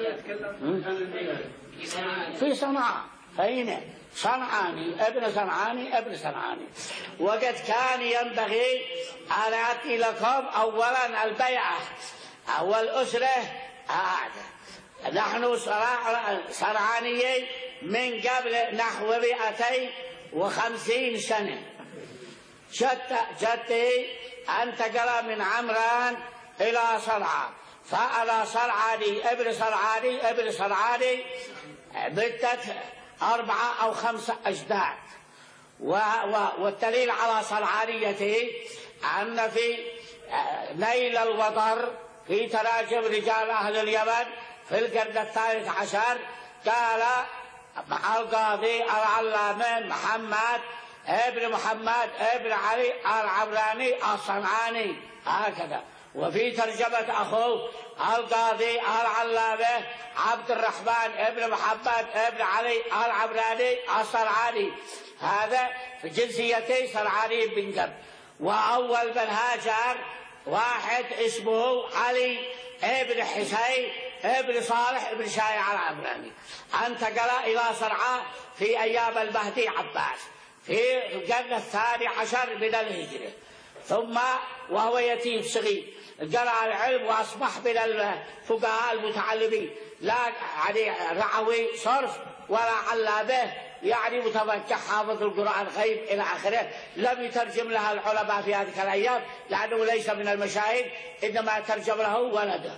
في صنعاء فهنا صنعاني ابن صنعاني ابن صنعاني وقد كان ينبغي أن آتي لكم أولا البيعة والأسرة هذا نحن صنعانيين من قبل نحو مئتين وخمسين سنة جت جتي انتقل من عمران إلى صنعاء فأنا صنعاني ابن صنعاني ابن صنعاني مدة أربعة أو خمسة أجداد والدليل على صنعانيته أن في نيل الوطر في تراجم رجال أهل اليمن في القرن الثالث عشر قال مع القاضي العلامة محمد ابن محمد ابن علي العمراني الصنعاني هكذا وفي ترجمة أخوه القاضي العلامة عبد الرحمن ابن محمد ابن علي العمراني الصنعاني هذا في جنسيتي صنعاني بن قبل وأول من هاجر واحد اسمه علي ابن حسين ابن صالح ابن شايع العمراني انتقل إلى صنعاء في أيام المهدي عباس في القرن الثاني عشر من الهجرة ثم وهو يتيم صغير قرأ العلم وأصبح من الفقهاء المتعلمين لا يعني رعوي صرف ولا علامه يعني متفقه حافظ القرآن غيب إلى آخره لم يترجم لها العلماء في هذه الأيام لأنه ليس من المشاهير إنما ترجم له ولده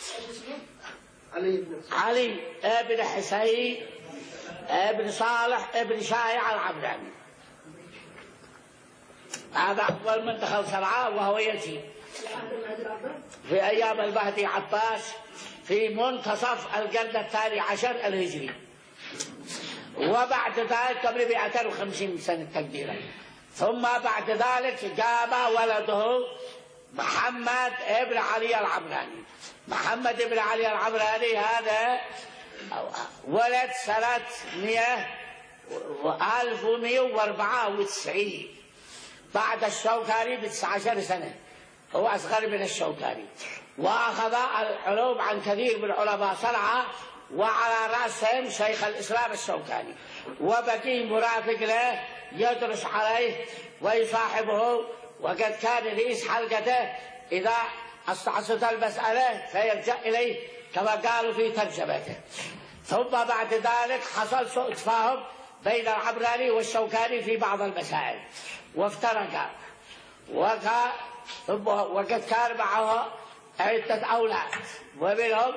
علي ابن حسين ابن صالح ابن شايع العمراني هذا أول من دخل صنعاء وهو يتيم في أيام المهدي عباس في منتصف القرن الثاني عشر الهجري وبعد ذلك قبل مئتين وخمسين سنة تقديرا ثم بعد ذلك قام ولده محمد ابن علي العمراني. محمد بن علي العمراني هذا ولد سنة ألف ومئة وأربعة وتسعين بعد الشوكاني بتسعة عشر سنة، هو أصغر من الشوكاني، وأخذ العلوم عن كثير من علماء صنعاء، وعلى رأسهم شيخ الإسلام الشوكاني، وبقي مرافق له يدرس عليه ويصاحبه، وقد كان رئيس حلقته إذا استعصت المسألة فيرجع إليه كما قالوا في ترجمته. ثم بعد ذلك حصل سوء تفاهم بين العمراني والشوكاني في بعض المسائل وافترقا، وقد كان معه عدة أولاد، ومنهم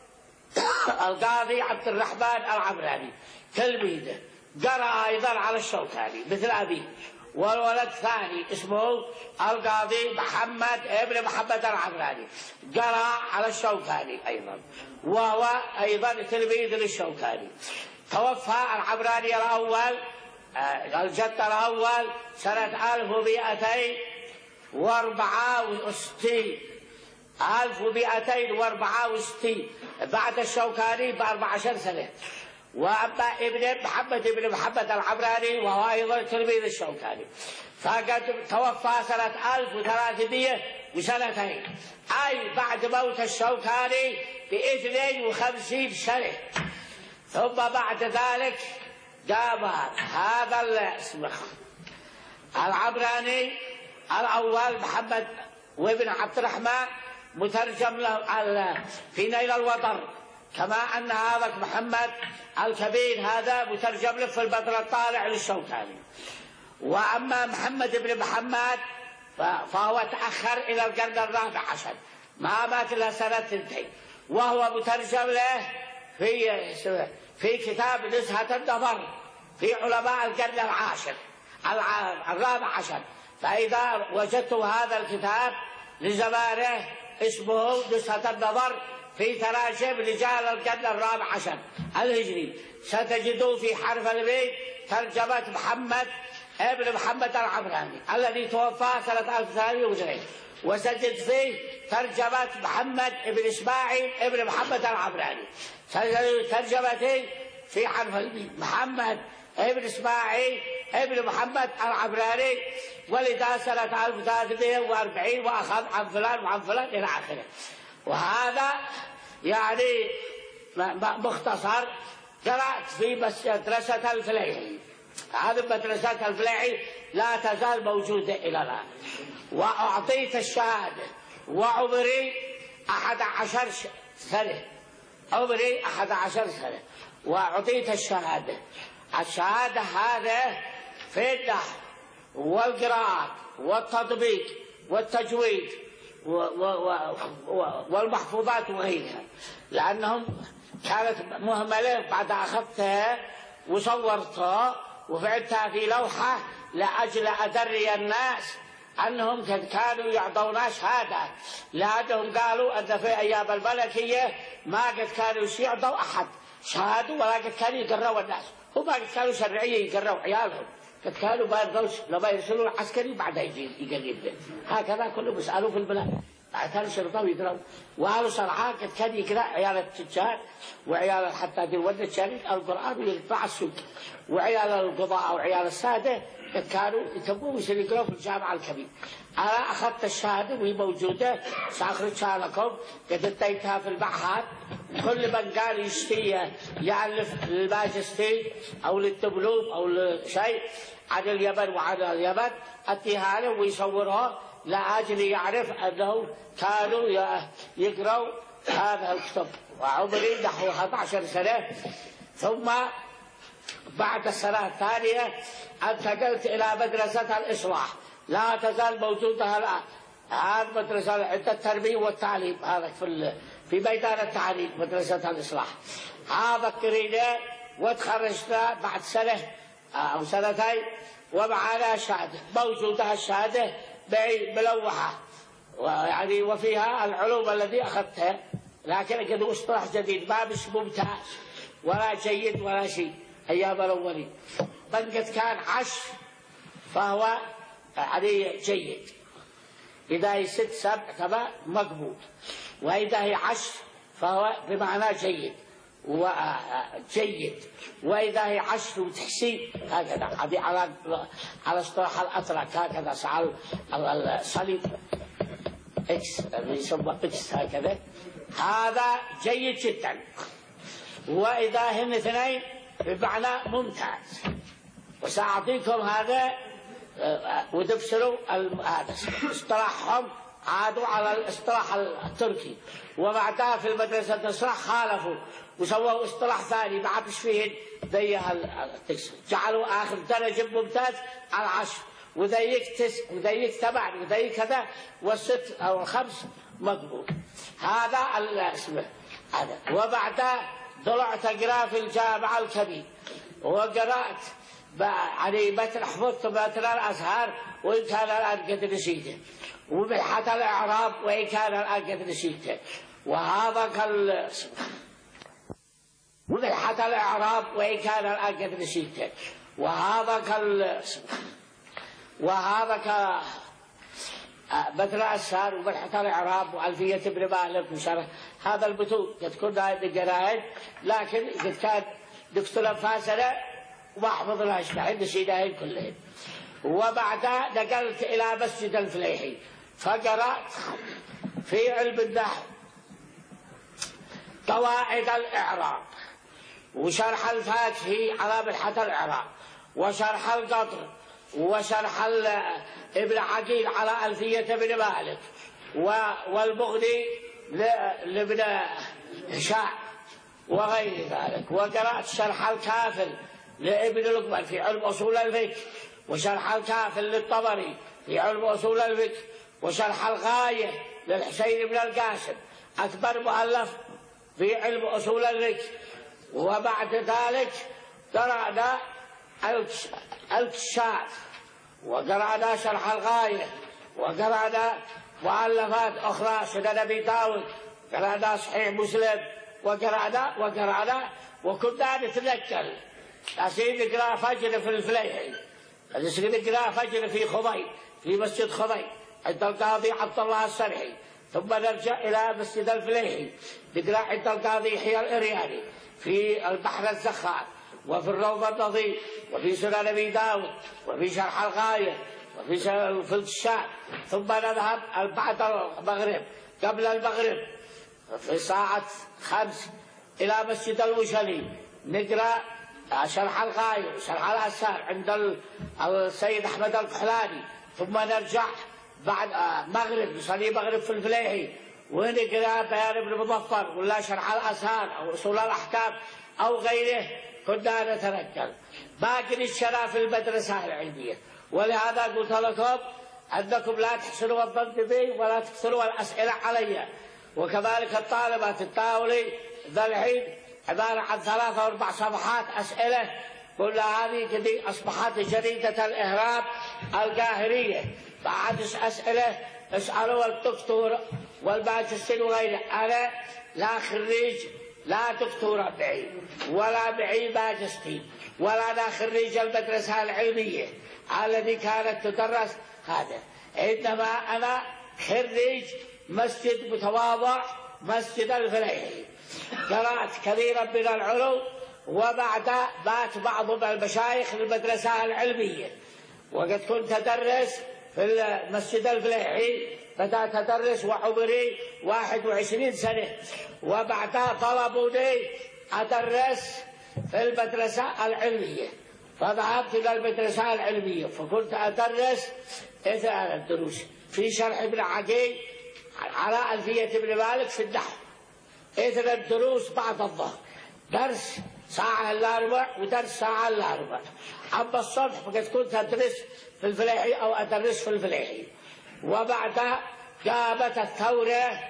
القاضي عبد الرحمن العمراني تلميذه قرأ أيضا على الشوكاني مثل أبيه، والولد الثاني اسمه القاضي محمد ابن محمد العمراني قرأ على الشوكاني أيضا، وهو أيضا تلميذ للشوكاني. توفى العمراني الأول الجد الأول سنة ألف ومئتين وأربعة وستين ألف ومئتين وأربعة وستين بعد الشوكاني بأربع عشر سنة. وأما ابن محمد ابن محمد العمراني وهو أيضا تلميذ الشوكاني فقد توفى سنة ألف وثلاثمئة وسنتين، أي بعد موت الشوكاني باثنين وخمسين سنة. ثم بعد ذلك قام هذا الاسم العمراني الأول محمد وابن عبد الرحمن مترجم له في نيل الوطر، كما أن هذا محمد الكبير هذا مترجم له في البدر الطالع للشوكاني. وأما محمد بن محمد فهو تأخر إلى القرن الرابع عشر، ما مات إلا سنة اثنتين، وهو مترجم له في في كتاب نزهة النظر في علماء القرن العاشر الرابع عشر. فإذا وجدت هذا الكتاب لزمانه اسمه نزهة النظر في تراجم رجال القرن الرابع عشر الهجري، ستجدوا في حرف البيت ترجمة محمد ابن محمد العمراني الذي توفى سنة ألف وثلاثمئة واثنين، وسجد فيه ترجمة محمد ابن إسماعيل ابن محمد العمراني، ترجمتين في حرف البيت محمد ابن إسماعيل ابن محمد العمراني ولد سنة ألف وثلاثمئة وأربعين وأخذ عن فلان وعن فلان إلى آخره. وهذا يعني مختصر. قرأت في مدرسة الفليحي، هذه مدرسة الفليحي لا تزال موجودة إلى الآن، وأعطيت الشهادة وعمري أحد عشر سنة، عمري أحد عشر سنة وأعطيت الشهادة. الشهادة هذا في النحو والقراءة والتطبيق والتجويد والمحفوظات وغيرها، لأنهم كانت مهملة بعد أخذتها وصورتها وفعلتها في لوحة لأجل أدري الناس أنهم كانوا يعطونا شهادة، لأنهم قالوا أن في أيام الملكية ما قد كانوا يعطوا أحد شهادة ولا قد كانوا يقروا الناس، وما قد كانوا شرعية يقروا عيالهم، قد كانوا ما يرضوش لما يرسلوا العسكري بعد يجي يقرب. هكذا كلهم يسألوا في البلاد كانوا شرطوا يقرأوا. وأهل صنعاء قد كان يقرأ عيال التجار وعيال حتى دي ولد الشريك القرآن ويقطع السوق، وعيال القضاء وعيال السادة قد كانوا يتبقوا يصيروا يقرأوا في الجامعة الكبير. أنا أخذت الشهادة وهي موجودة سأخرجها لكم، قد اديتها في المعهد، كل من قال يشتي يألف للماجستير أو للدبلوم أو لشيء عن اليمن وعن اليمن أديها له ويصورها لأجل يعرف أنه كانوا يقرأوا هذا الكتب. وعمري نحو أحد عشر سنة. ثم بعد السنة الثانية انتقلت إلى مدرسة الإصلاح، لا تزال موجودة الآن. هذه مدرسة التربية والتعليم، هذا في في ميدان التعليم مدرسة الإصلاح. هذا الكرينة وتخرجنا بعد سنة أو سنتين ومعنا شهادة، موجودة الشهادة معي ملوحة يعني وفيها العلوم التي أخذتها، لكن قد اصطلح جديد ما مش ممتاز ولا جيد ولا شيء أيام الأولين. من قد كان عشر فهو عليه جيد. إذا هي ست سبع كما مقبول، وإذا هي عشر فهو بمعنى جيد وجيد، وإذا هي عشر وتحسين هكذا. هذه على على اصطلاح الأتراك هكذا، على الصليب إكس يسمى إكس هكذا، هذا جيد جدا. وإذا هن اثنين بمعنى ممتاز. وسأعطيكم هذا وتفسروا هذا اصطلاحهم، عادوا على الاصطلاح التركي، وبعدها في المدرسة الاصطلاح خالفوا وسووا اصطلاح ثاني ما عادش فيه زي التكسر، جعلوا آخر درجة ممتاز على عشر، وذيك تسع وذيك ثمان وذيك كذا، والست أو الخمس مقبول. هذا الاسم هذا. وبعدها طلعت أقرأ في الجامعة الكبير، وقرأت يعني مثل حفظت مثل الأزهار وإن كان الآن قد نسيته، وملحة الإعراب وإن كان الآن قد نسيته، وهذا كال وملحة الإعراب وإن كان الآن قد نسيته، وهذا كال وهذا ك مثل الأزهار وملحة الإعراب وألفية ابن مالك وشرح هذا البتول قد كنا نقراها، لكن قد كان دكتور فاسلة وما حفظناش بعد نسيناهن كلهن. وبعدها نقلت إلى مسجد الفليحي فقرأت في علم النحو قواعد الإعراب وشرح الفاكهي على ملحة الإعراب وشرح القطر وشرح ابن عقيل على ألفية ابن مالك والمغني لابن هشام وغير ذلك. وقرأت شرح الكافل لابن لقمان في علم أصول الفقه، وشرح الكافل للطبري في علم أصول الفقه، وشرح الغاية للحسين بن القاسم أكبر مؤلف في علم أصول الفقه. وبعد ذلك قرأنا الكشاف، وقرأنا شرح الغاية، وقرأنا مؤلفات أخرى سنن أبي داود، قرأنا صحيح مسلم، وقرأنا وقرأنا وكنا نتذكر عشان نقرأ فجر في الفليحي، نقرأ فجر في خضي في مسجد خضي عند القاضي عبد الله السرحي، ثم نرجع إلى مسجد الفليحي نقرأ عند القاضي يحيى الإرياني في البحر الزخار، وفي الروضة النظيف، وفي سنن أبي داود، وفي شرح الغاية، وفي في الكشاف. ثم نذهب بعد المغرب قبل المغرب في ساعة خمس إلى مسجد المشلي نقرأ شرح الغاية وشرح الأسار عند السيد أحمد الكحلاني، ثم نرجع بعد مغرب نصلي مغرب في الفليحي ونقرأ بيان ابن مظفر ولا شرح الأسار أو أصول الأحكام أو غيره. كنا نتنقل باقي الشرع في المدرسة العلمية. ولهذا قلت لكم أنكم لا تحسنوا الظن بي ولا تكثروا الأسئلة علي. وكذلك الطالبات الطاولي ذا الحين عبارة عن ثلاثة أربع صفحات أسئلة، كل هذه كذي أصبحت جريدة الإهرام القاهرية، بعد أسئلة اسألوا الدكتور والماجستير وغيره. أنا لا خريج لا دكتوراه معي ولا معي ماجستير ولا أنا خريج المدرسة العلمية التي كانت تدرس هذا، إنما أنا خريج مسجد متواضع مسجد الفليحي، قرأت كثيرا من العلوم، وبعد بات بعض المشايخ المدرسة العلمية، وقد كنت أدرس في المسجد الفليحي، بدأت أدرس وعمري واحد وعشرين سنة، وبعدها طلبوني أدرس في المدرسة العلمية، فذهبت إلى المدرسة العلمية فكنت أدرس إثنى الدروس في شرح ابن عقيل على ألفية ابن مالك في النحو، إثنى الدروس بعد الظهر، درس ساعة إلا ربع ودرس ساعة إلا ربع. أما الصبح فقد كنت أدرس في الفليحي أو أدرس في الفليحي. وبعدها قامت الثورة،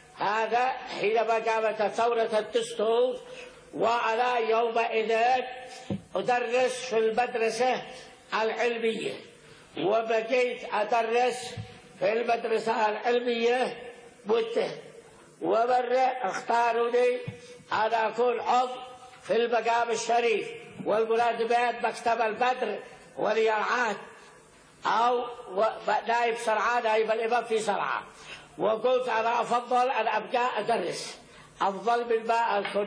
هذا حينما قامت الثورة الدستور، وأنا يومئذ أدرس في المدرسة العلمية، وبقيت أدرس في المدرسة العلمية مدة، ومرة اختاروني أن أكون عضو في المقام الشريف والمناسبات مكتب البدر ولي العهد أو نايب صرعاء نايب الإمام في صرعاء. وقلت أنا أفضل أن أبقى أدرس أفضل من ما أكون.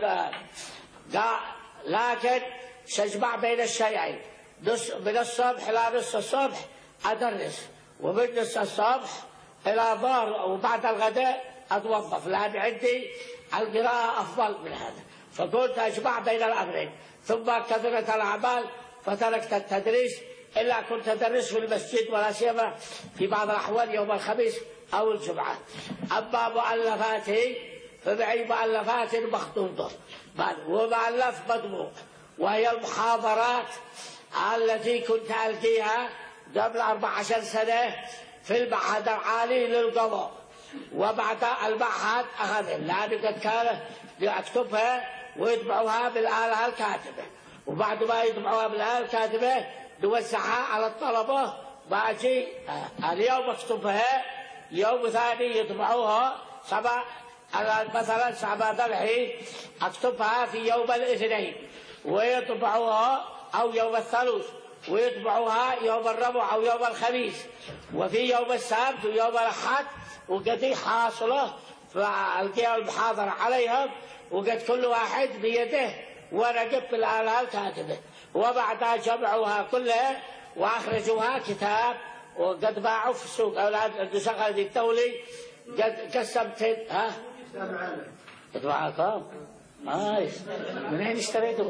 لكن سأجمع بين الشيئين، من الصبح إلى نصف الصبح أدرس، ومن نصف الصبح إلى ظهر وبعد الغداء أتوظف، لأن عندي القراءة أفضل من هذا. فكنت أجمع بين الأمرين، ثم كثرت الأعمال فتركت التدريس، إلا كنت أدرس في المسجد ولا سيما في بعض الأحوال يوم الخميس أو الجمعة. أما مؤلفاتي فمعي مؤلفات مخطوطة ومؤلف مطبوع، وهي المحاضرات التي كنت ألقيها قبل أربع عشر سنة في المعهد العالي للقضاء. وبعد المعهد أخذها، لأنه قد كان يكتبها ويطبعوها بالآلة الكاتبة، وبعد ما يطبعوها بالآلة الكاتبة نوزعها على الطلبة. باجي اليوم اكتبها، يوم ثاني يطبعوها سبع مثلا سبعة الحين اكتبها في يوم الاثنين ويطبعوها أو يوم الثلاث، ويطبعوها يوم الربع أو يوم الخميس، وفي يوم السبت ويوم الأحد. وقد حاصلة فألقيها المحاضرة عليهم، وقد كل واحد بيده ورقة بالآلة الكاتبة، وبعدها جمعوها كلها وأخرجوها كتاب، وقد باعوا في السوق. أولاد الدشقة الدولي قد قسمت. ها؟ معكم؟ ما من أين اشتريتوا؟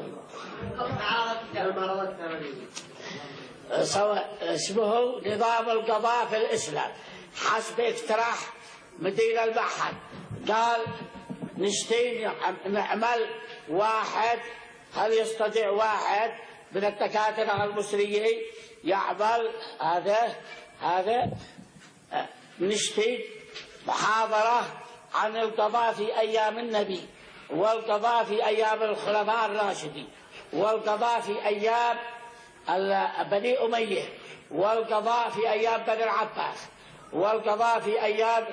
اسمه نظام القضاء في الإسلام حسب اقتراح مدير المعهد. قال نشتي نعمل واحد، هل يستطيع واحد من الدكاترة المصريين يعمل هذا هذا نشتي محاضرة عن القضاء في أيام النبي، والقضاء في أيام الخلفاء الراشدين، والقضاء في أيام بني أمية، والقضاء في أيام بني العباس، والقضاء في أيام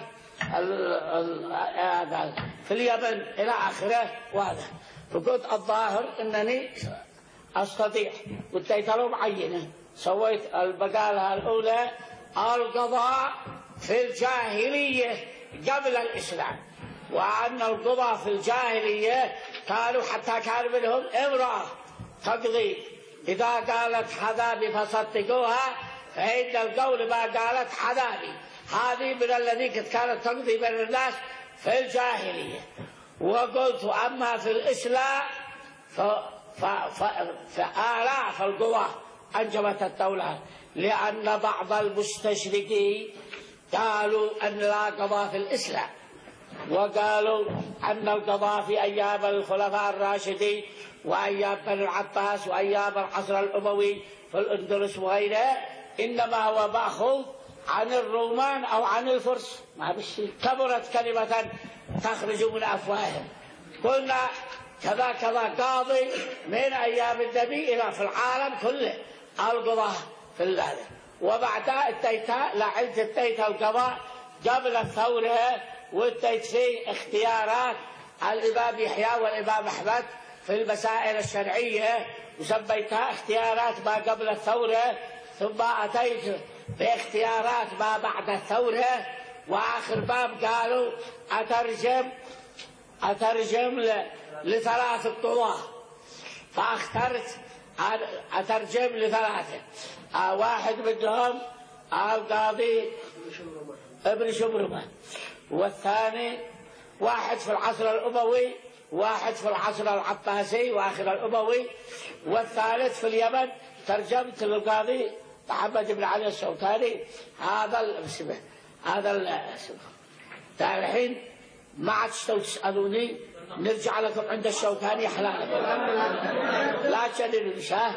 في اليمن إلى آخره. وهذا فقلت الظاهر أنني أستطيع، واديت لهم عينة. سويت المقالة الأولى القضاء في الجاهلية قبل الإسلام، وأن القضاء في الجاهلية كانوا حتى كان منهم امرأة تقضي، إذا قالت حذابي فصدقوها، فإن القول ما قالت حذابي. هذه من الذي كانت تقضي بين الناس في الجاهلية. وقلت أما في الإسلام فآلاف القضاة أنجبت الدولة، لأن بعض المستشرقين قالوا أن لا قضاء في الإسلام، وقالوا أن القضاء في أيام الخلفاء الراشدين وأيام بني العباس وأيام العصر الأموي في الأندلس وغيره إنما هو مأخوذ عن الرومان أو عن الفرس. ما بالشيء كبرت كلمة تخرج من أفواههم. قلنا كذا كذا قاضي من أيام النبي إلى في العالم كله القضاء في الله. وبعدها اتيتا لعلت اتيتا القضاء قبل الثورة، واتيت فيه اختيارات الإمام يحيى والإمام أحمد في المسائل الشرعية، وسميتها اختيارات ما قبل الثورة. ثم أتيت باختيارات ما بعد الثورة، وآخر باب قالوا أترجم أترجم لثلاث قضاة، فاخترت أترجم لثلاثة. واحد منهم القاضي ابن شبرمة، والثاني واحد في العصر الأموي، واحد في العصر العباسي وآخر الأموي، والثالث في اليمن ترجمت للقاضي محمد بن علي الشوكاني. هذا الاسم هذا الاسم الحين ما عاد تسألوني، نرجع لكم عند الشوكاني حلال لا تشددوا الشاه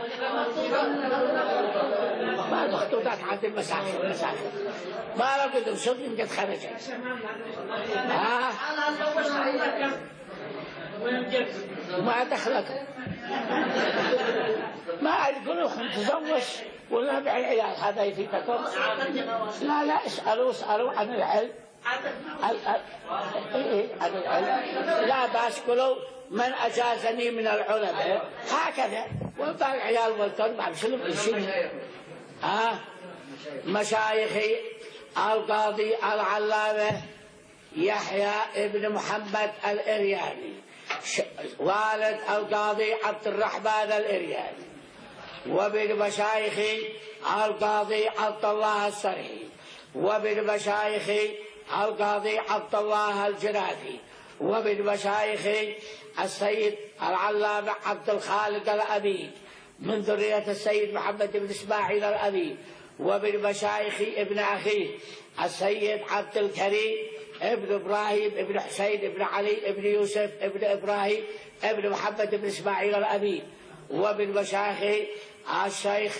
ما مخطوطات عند المساخر المساخر ما لو قدم صدق قد خرجت. ها ما دخلكم ما أقول لكم تزوج ولا بالعيال هذا يفيدكم. لا لا اسألوا اسألوا عن العلم عن العلم. لا باس قولوا من أجازني من العلماء هكذا، والباقي العيال والكل ما بيسلم الشيء. ها مشايخي القاضي العلامة يحيى ابن محمد الإرياني، والد القاضي عبد الرحمن الإرياني، ومن مشايخي القاضي عبد الله السرحي، ومن مشايخي القاضي عبد الله الجنادي، ومن مشايخي السيد العلامة عبد الخالق الأمين من ذرية السيد محمد بن إسماعيل الأمين، ومن مشايخي ابن أخيه السيد عبد الكريم ابن إبراهيم ابن حسين ابن علي ابن يوسف ابن إبراهيم ابن محمد بن إسماعيل الأمين، ومن مشايخي الشيخ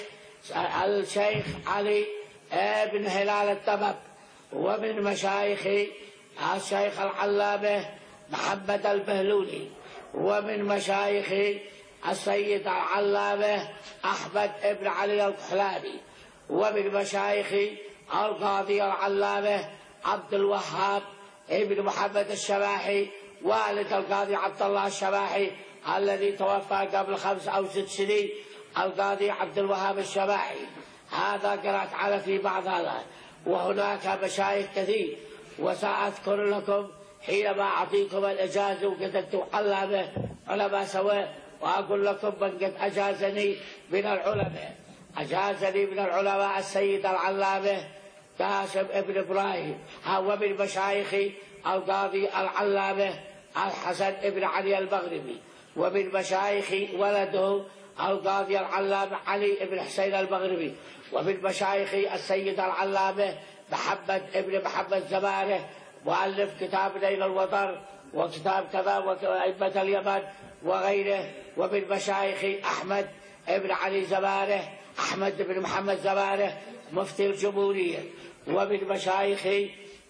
الشيخ علي ابن هلال الدمب، ومن مشايخي الشيخ العلامة محمد البهلولي، ومن مشايخي السيد العلامة أحمد ابن علي الكحلاني، ومن مشايخي القاضي العلامة عبد الوهاب ابن محمد الشباحي، والد القاضي عبد الله الشباحي الذي توفى قبل خمس أو ست سنين، القاضي عبد الوهاب الشباحي. هذا قرأت على في بعض هذا، وهناك مشايخ كثير، وسأذكر لكم حينما أعطيكم الإجازة وقدرت علامة علماء سواء، وأقول لكم من قد أجازني من العلماء. أجازني من العلماء السيد العلامة قاسم ابن إبراهيم، هو من مشايخي القاضي العلامة الحسن ابن علي المغربي، ومن مشايخي ولده القاضي العلامة علي ابن حسين المغربي، ومن مشايخي السيد العلامة محمد ابن محمد زباره مؤلف كتاب ليل الوطر وكتاب كذا وأئمة اليمن وغيره، ومن مشايخي أحمد ابن علي زباره أحمد بن محمد زباره مفتي الجمهورية، ومن مشايخي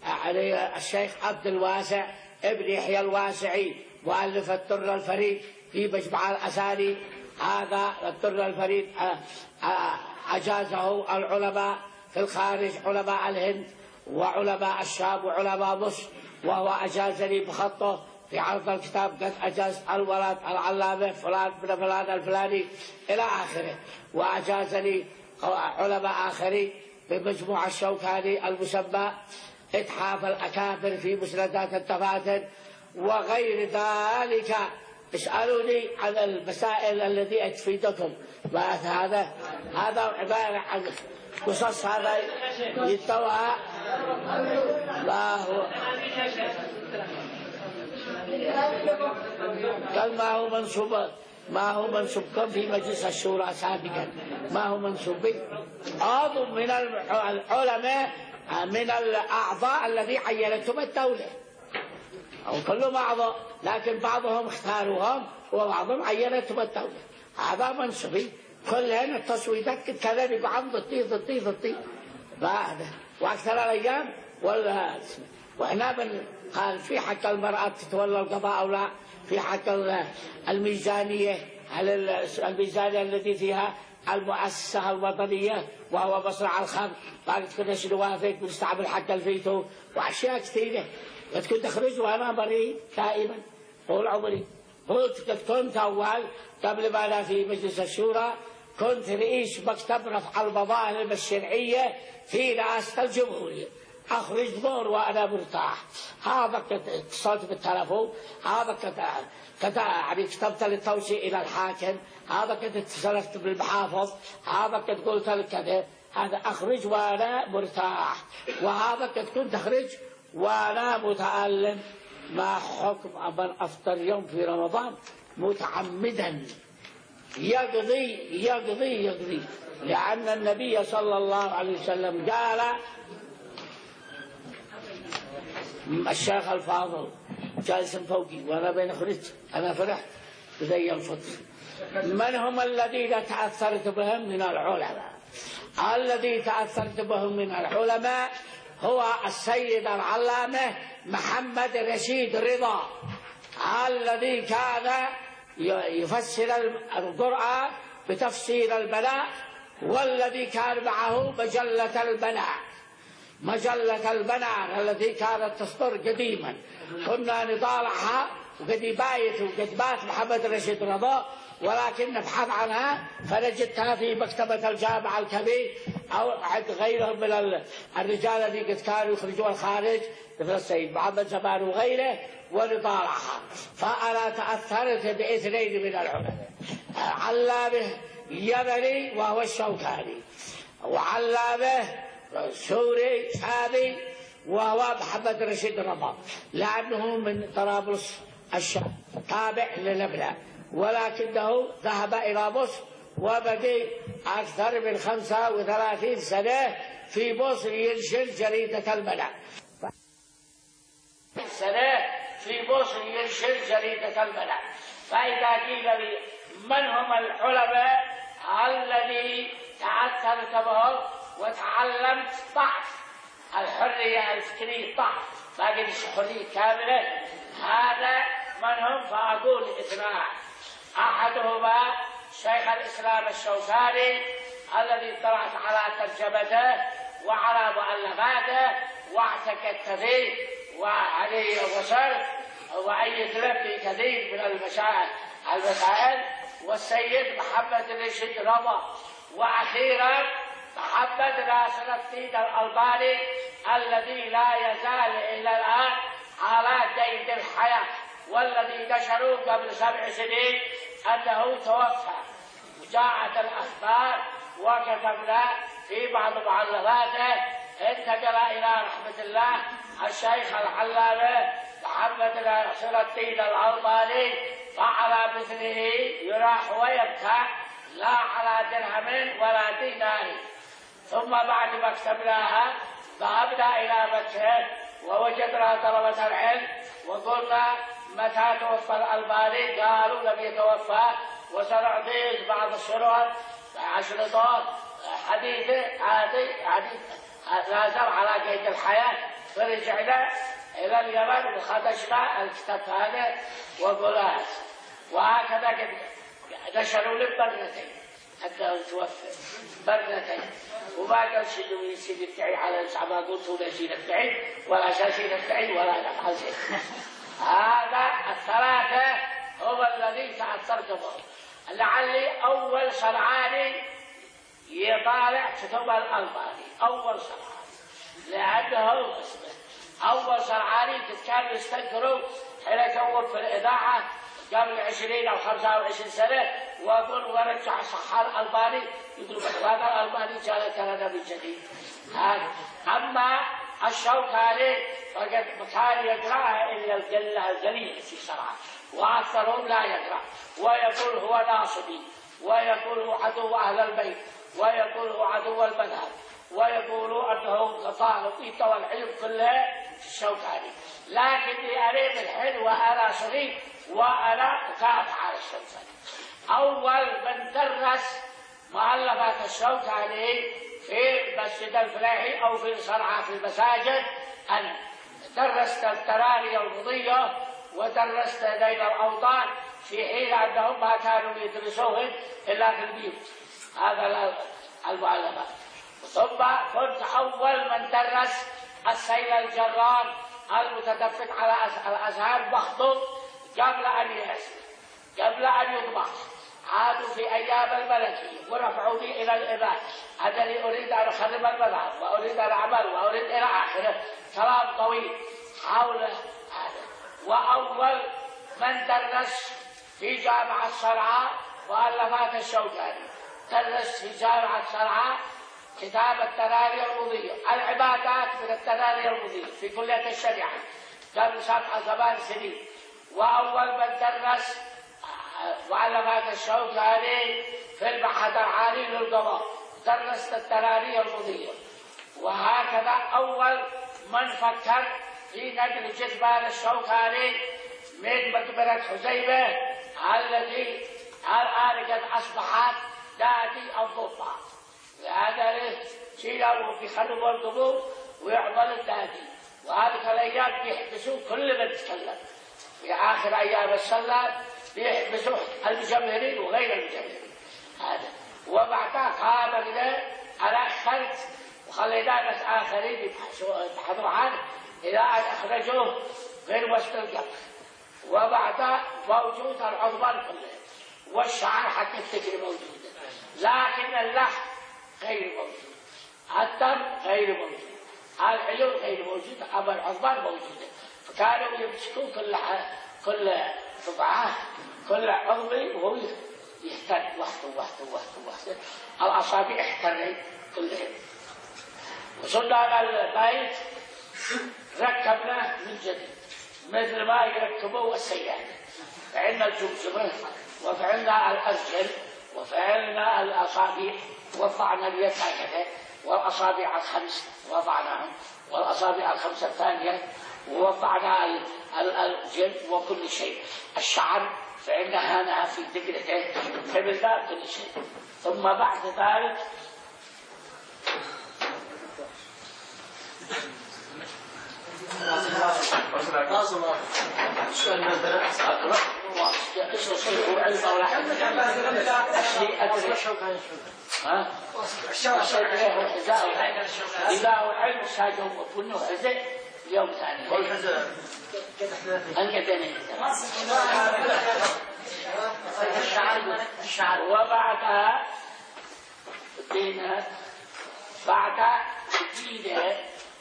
الشيخ عبد الواسع ابن يحيى الواسعي مؤلف الدر الفريد في مجمع الأساني. هذا الدر الفريد أجازه العلماء في الخارج، علماء الهند وعلماء الشام وعلماء مصر، وهو أجازني بخطه في عرض الكتاب قد أجاز الولد العلامة فلان بن فلان الفلاني إلى آخره، وأجازني علماء آخرين بمجموع الشوكاني المسمى إتحاف الأكابر في مسندات التفاتر وغير ذلك. اسألوني عن المسائل التي تفيدكم. هذا هذا عبارة عن قصص، هذا يتوها ما هو قال ما هو منصوب ما هو منصوب كم في مجلس الشورى سابقا، ما هو منصوب عضو من العلماء من الأعضاء الذي عينتهم الدولة، أو كلهم أعضاء لكن بعضهم اختاروهم وبعضهم عينتهم الدولة. هذا منصبي كلهن التصويتات كذا بيقعد ضدي ضدي ضدي بعد وأكثر الأيام ولا. وهنا قال في حق المرأة تتولى القضاء أو لا، في حق الميزانية، هل الميزانية التي فيها المؤسسة الوطنية وهو مصنع الخمر قالت كنا نوافق ونستعمل حق الفيتو وأشياء كثيرة. كنت تخرج وأنا بريء دائما طول عمري. كنت أول قبل ما أنا في مجلس الشورى كنت رئيس مكتب رفع المظالم الشرعية في رئاسة الجمهورية، أخرج دور وأنا مرتاح. هذا كنت اتصلت بالتلفون، هذا كنت كنت يعني كتبت للتوصية إلى الحاكم، هذا كنت اتصلت بالمحافظ، هذا كنت قلت لك كذا. هذا أخرج وأنا مرتاح، وهذا كنت كنت أخرج وأنا متألم. ما حكم من أفطر يوم في رمضان متعمدا يقضي يقضي يقضي لأن النبي صلى الله عليه وسلم قال. الشيخ الفاضل جالس فوقي وأنا بين خرجت، أنا فرحت بذي الفطر. من هم الذين تأثرت بهم من العلماء؟ الذي تأثرت بهم من العلماء هو السيد العلامة محمد رشيد رضا، الذي كان يفسر القرآن بتفسير البلاء، والذي كان معه مجلة البلاء مجلة البنان التي كانت تصدر قديما، كنا نطالعها وقد يبايت وقد بات محمد رشيد رضا، ولكن نبحث عنها فنجدها في مكتبة الجامع الكبير أو عند غيرهم من الرجال الذين قد كانوا يخرجون الخارج مثل السيد محمد زمان وغيره ونطالعها. فأنا تأثرت باثنين من العلماء، علامة يمني وهو الشوكاني، وعلامة سوري شامي وهو محمد رشيد رضا، لأنه من طرابلس الشام تابع للبنان، ولكنه ذهب إلى مصر وبقي أكثر من خمسة وثلاثين سنة في مصر ينشر جريدة المنع. سنة في مصر ينشر جريدة المنع. فإذا قيل لي من هم العلماء الذي تعثرت بهم وتعلمت ضعف الحرية الفكرية، ضعف ما قلت حرية كاملة، هذا من هم؟ فأقول اثنان. أحدهما شيخ الإسلام الشوكاني الذي اطلعت على ترجمته وعلى مؤلفاته واعتقدت فيه وعليه وصرف وأيد له في كثير من المسائل المسائل والسيد محمد رشيد رضا، وأخيرا محمد ناصر الدين الألباني الذي لا يزال إلى الآن على قيد الحياة، والذي نشروا قبل سبع سنين أنه توفى. وجاءت الأخبار وكتبنا في بعض مؤلفاته انتقل إلى رحمة الله الشيخ العلامة محمد ناصر الدين الألباني، فعلى مثله يراح ويبكى لا على درهم ولا دينار. ثم بعد ما كتبناها ذهبنا إلى مكة ووجدنا طلبة العلم وقلنا متى توفى الألباني؟ قالوا لم يتوفى، وسنعطيه بعض الشروط أشرطات حديثة عادي حديث لازم على قيد الحياة. فرجعنا إلى اليمن وخدشنا الكتاب هذا وقلنا، وهكذا قد نشروا لي برنتين حتى توفى برنتين، وما قال شنو يصير يدعي على ما قلت ولا شيء يدعي ولا شيء يدعي ولا نفعل شيء. هذا الثلاثة هو الذي تأثرت به. لعلي أول صنعاني يطالع كتب الألباني، أول صنعاني، لأنه أول صنعاني كانوا يستنكروا حين كون في الإذاعة قبل عشرين أو خمسة وعشرين سنة وأقول ورجع صح الألباني، يقول هذا الألباني جاء كلامنا من جديد. أما الشوكاني فقد كان يقرأها إلا القلة القليل في صراحة، وأكثرهم لا يقرأ، ويقول هو ناصبي، ويقول هو عدو أهل البيت، ويقول هو عدو المذهب، ويقول أنه طالب يطوى العلم كله في الشوكاني. لكني أريد الحين وأنا صغير وأنا أكافح على الشوكاني. أول من درس مؤلفات الشوكاني في مسجد الفلاحي أو في صنعاء في المساجد أنا درست التراني المضية ودرست ليل الأوطان في حين أنهم ما كانوا يدرسوهن إلا في البيوت، هذا المؤلفات. ثم كنت أول من درس السيل الجرار المتدفق على الأزهار مخطوط قبل أن يأسر قبل أن يطبع. عادوا في أيام الملكية ورفعوني إلى الإمام أنني أريد أن أخرب المذهب وأريد أن أعمل وأريد إلى آخره، كلام طويل حول هذا. وأول من درس في جامعة صنعاء مؤلفات الشوكاني، درس في جامعة صنعاء كتاب التراني المضية، العبادات من التراني المضية في كلية الشريعة قبل سبع ثمان سنين. وأول من درس مؤلفات الشوكاني في المعهد العالي للقضاء درست التراني المضية. وهكذا أول من فكر في نقل جثمان الشوكاني من مقبرة حزيبة التي الآن قد أصبحت نادي الضفة، لهذا شيلوا في خلوا القبور ويعمل النادي. وهذه الأيام بيحبسوا كل من تكلم في آخر أيام السنة، بيحبسوا المجمهرين وغير المجمهرين هذا. وبعدها قامنا على خلط وخلينا ناس آخرين يبحثوا عنه إلى أن أخرجوه من وسط القبر. وبعدها موجود العظمان كلها والشعر حق التكري موجودة، لكن اللحم غير موجود، الدم غير موجود، العيون غير موجودة، أما العظمان موجودة. فكانوا يمسكون كل كل ربعة كل عظمي وهو يحتل وحده وحده وحده وحده، الأصابع احترت كلها. وصلنا البيت ركبناه من جديد مثل ما يركبوه السيارة، فعلنا الجمجمة وفعلنا الأرجل وفعلنا الأصابع، وضعنا اليد هكذا والأصابع الخمس وضعناهم والأصابع الخمسة الثانية، ووضعنا الجلد وكل شيء. الشعر فعلنا هنا في دقلته فعلنا كل شيء. ثم بعد ذلك إذا هو العلم ساجهم وفنوا حزق يوم ثاني وبعدها دينا بعد جديدة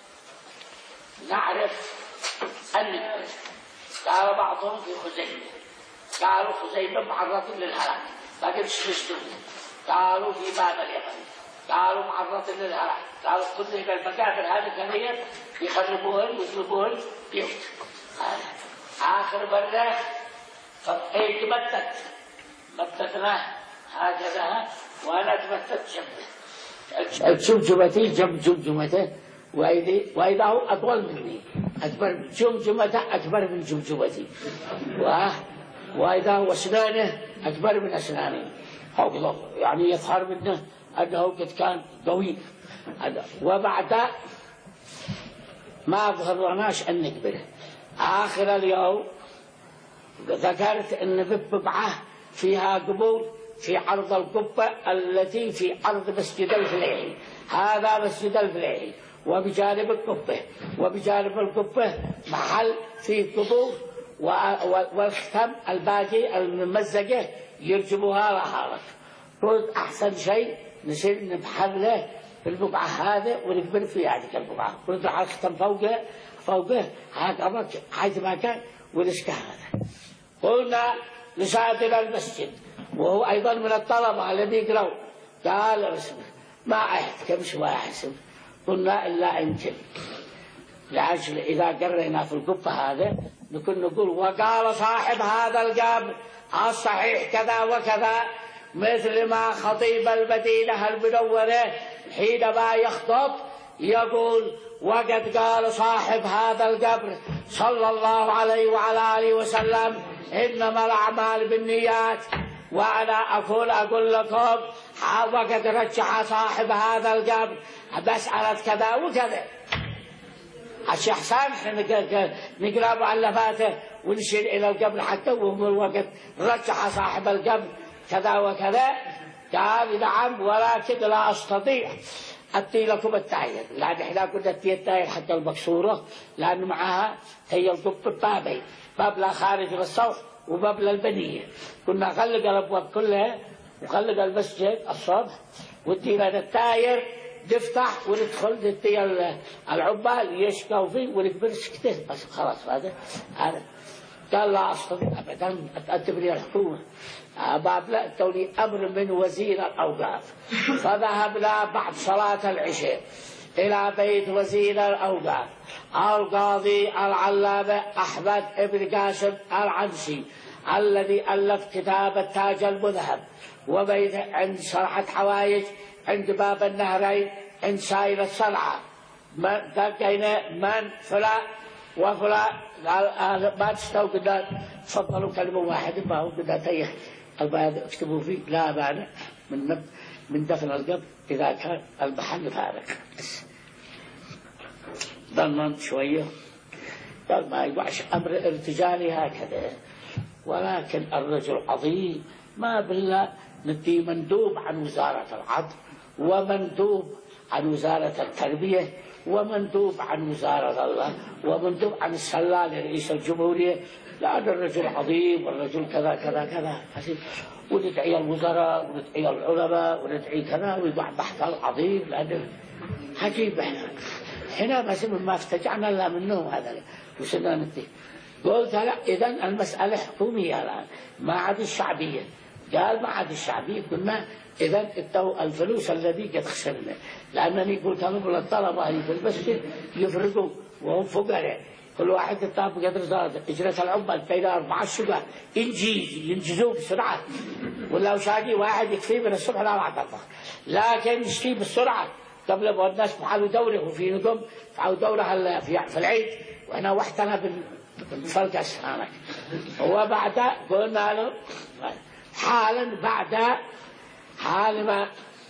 نعرف النكبة. قال بعضهم في خزيمة، قالوا خزيمة معرض للهلاك لكن شفشتوا، قالوا في باب اليمن، قالوا معرض للهلاك، قالوا كل المكابر هذه كانت يخربوهن ويطلبوهن بيوت. آخر مرة فإيه تمتت متتنا هكذا وأنا تمتت جنبه الجمجمتي جنب جمجمته، وإذا هو أطول مني أكبر جمجمته أكبر من جمجمتي، وإذا هو أسنانه أكبر من أسناني، يعني يظهر منه أنه قد كان قوي. وبعد ما ظهرناش أن نكبره. آخر اليوم ذكرت أن ببعة فيها قبول في عرض القبة التي في عرض مسجد الفليحي، هذا مسجد الفليحي، وبجانب القبة وبجانب القبة محل فيه قبور، والختم الباقي الممزقة يرجموها لحالك. قلت أحسن شيء نصير نبحر في البقعة هذا ونقبل في هذه البقعة، قلت على الختم فوقه فوقه هكذا حيث ما كان ونسكه هذا. قلنا لسادنا المسجد وهو أيضا من الطلبة الذي يقرأوا، قال اسمه ما أحد كم شوية أحسن. قلنا إلا يمكن لعجل إذا قرينا في القبة هذا نكون نقول وقال صاحب هذا القبر الصحيح كذا وكذا، مثل ما خطيب المدينة المنورة حينما يخطب يقول وقد قال صاحب هذا القبر صلى الله عليه وعلى آله وسلم إنما الأعمال بالنيات، وأنا أقول أقول لكم وقد رجع صاحب هذا القبر مسألة كذا وكذا. الشيخ سامح نقرأ مؤلفاته ونشير إلى القبر حتى وهو الوقت رجع صاحب القبر كذا وكذا. قال نعم ولكن لا أستطيع أتي لكم التعيين، لأن إحنا كنا نتي التعيين حتى المكسورة، لأن معها هي القبة بابين، باب لا خارج للصوت وباب للبنية. كنا نغلق الأبواب كلها وخلق المسجد الصبح ودينا التاير نفتح وندخل ندي العبال يشكوا فيه ونقبل سكته بس خلاص. هذا هذا قال لا أستطيع أبدا أتقدم لي الحكومة باب لا تولي أمر من وزير الأوقاف. فذهبنا بعد صلاة العشاء إلى بيت وزير الأوقاف القاضي العلامة أحمد بن قاسم العنسي الذي ألف كتاب التاج المذهب، وبيت عند صرحة حوايج عند باب النهرين عند سائل الصنعة. دقينا من فلان وفلان ما تستوى قلنا تفضلوا كلمة واحدة ما هو قلنا تيه اكتبوا فيه لا مانع من من دفن القبر إذا كان المحل فارغ. ضمن شوية قال ما يوعش أمر ارتجالي هكذا، ولكن الرجل عظيم ما بالله ندي مندوب عن وزارة العدل ومندوب عن وزارة التربية، ومندوب عن وزارة الله، ومندوب عن السلالي رئيس الجمهورية، لأن الرجل عظيم والرجل كذا كذا كذا. وندعي الوزراء وندعي العلماء وندعي كذا، ويبقى بحث عظيم لأنه عجيب. احنا هنا بس ما استجعنا إلا منهم هذا وصلنا نتي. قلت لا، إذن المسألة حكومية الآن ما عاد الشعبية. قال ما عاد الشعبية. قلنا إذن الفلوس الذي قد خسرنا، لأنني قلت لهم الطلبة في المسجد يفرقوا وهم فقراء، كل واحد يطلب بقدر زاد إجرة العمال بين أربعة شقق إنجيز ينجزوه بسرعة، ولا شاقي واحد يكفي من الصبح لا بعد الظهر، لكن يشتي بالسرعة قبل ما الناس فعلوا دوره، وفي نقم فعلوا دوره في العيد، وإحنا وحدنا بالفلكس هناك. وبعد قلنا له حالا بعد حال ما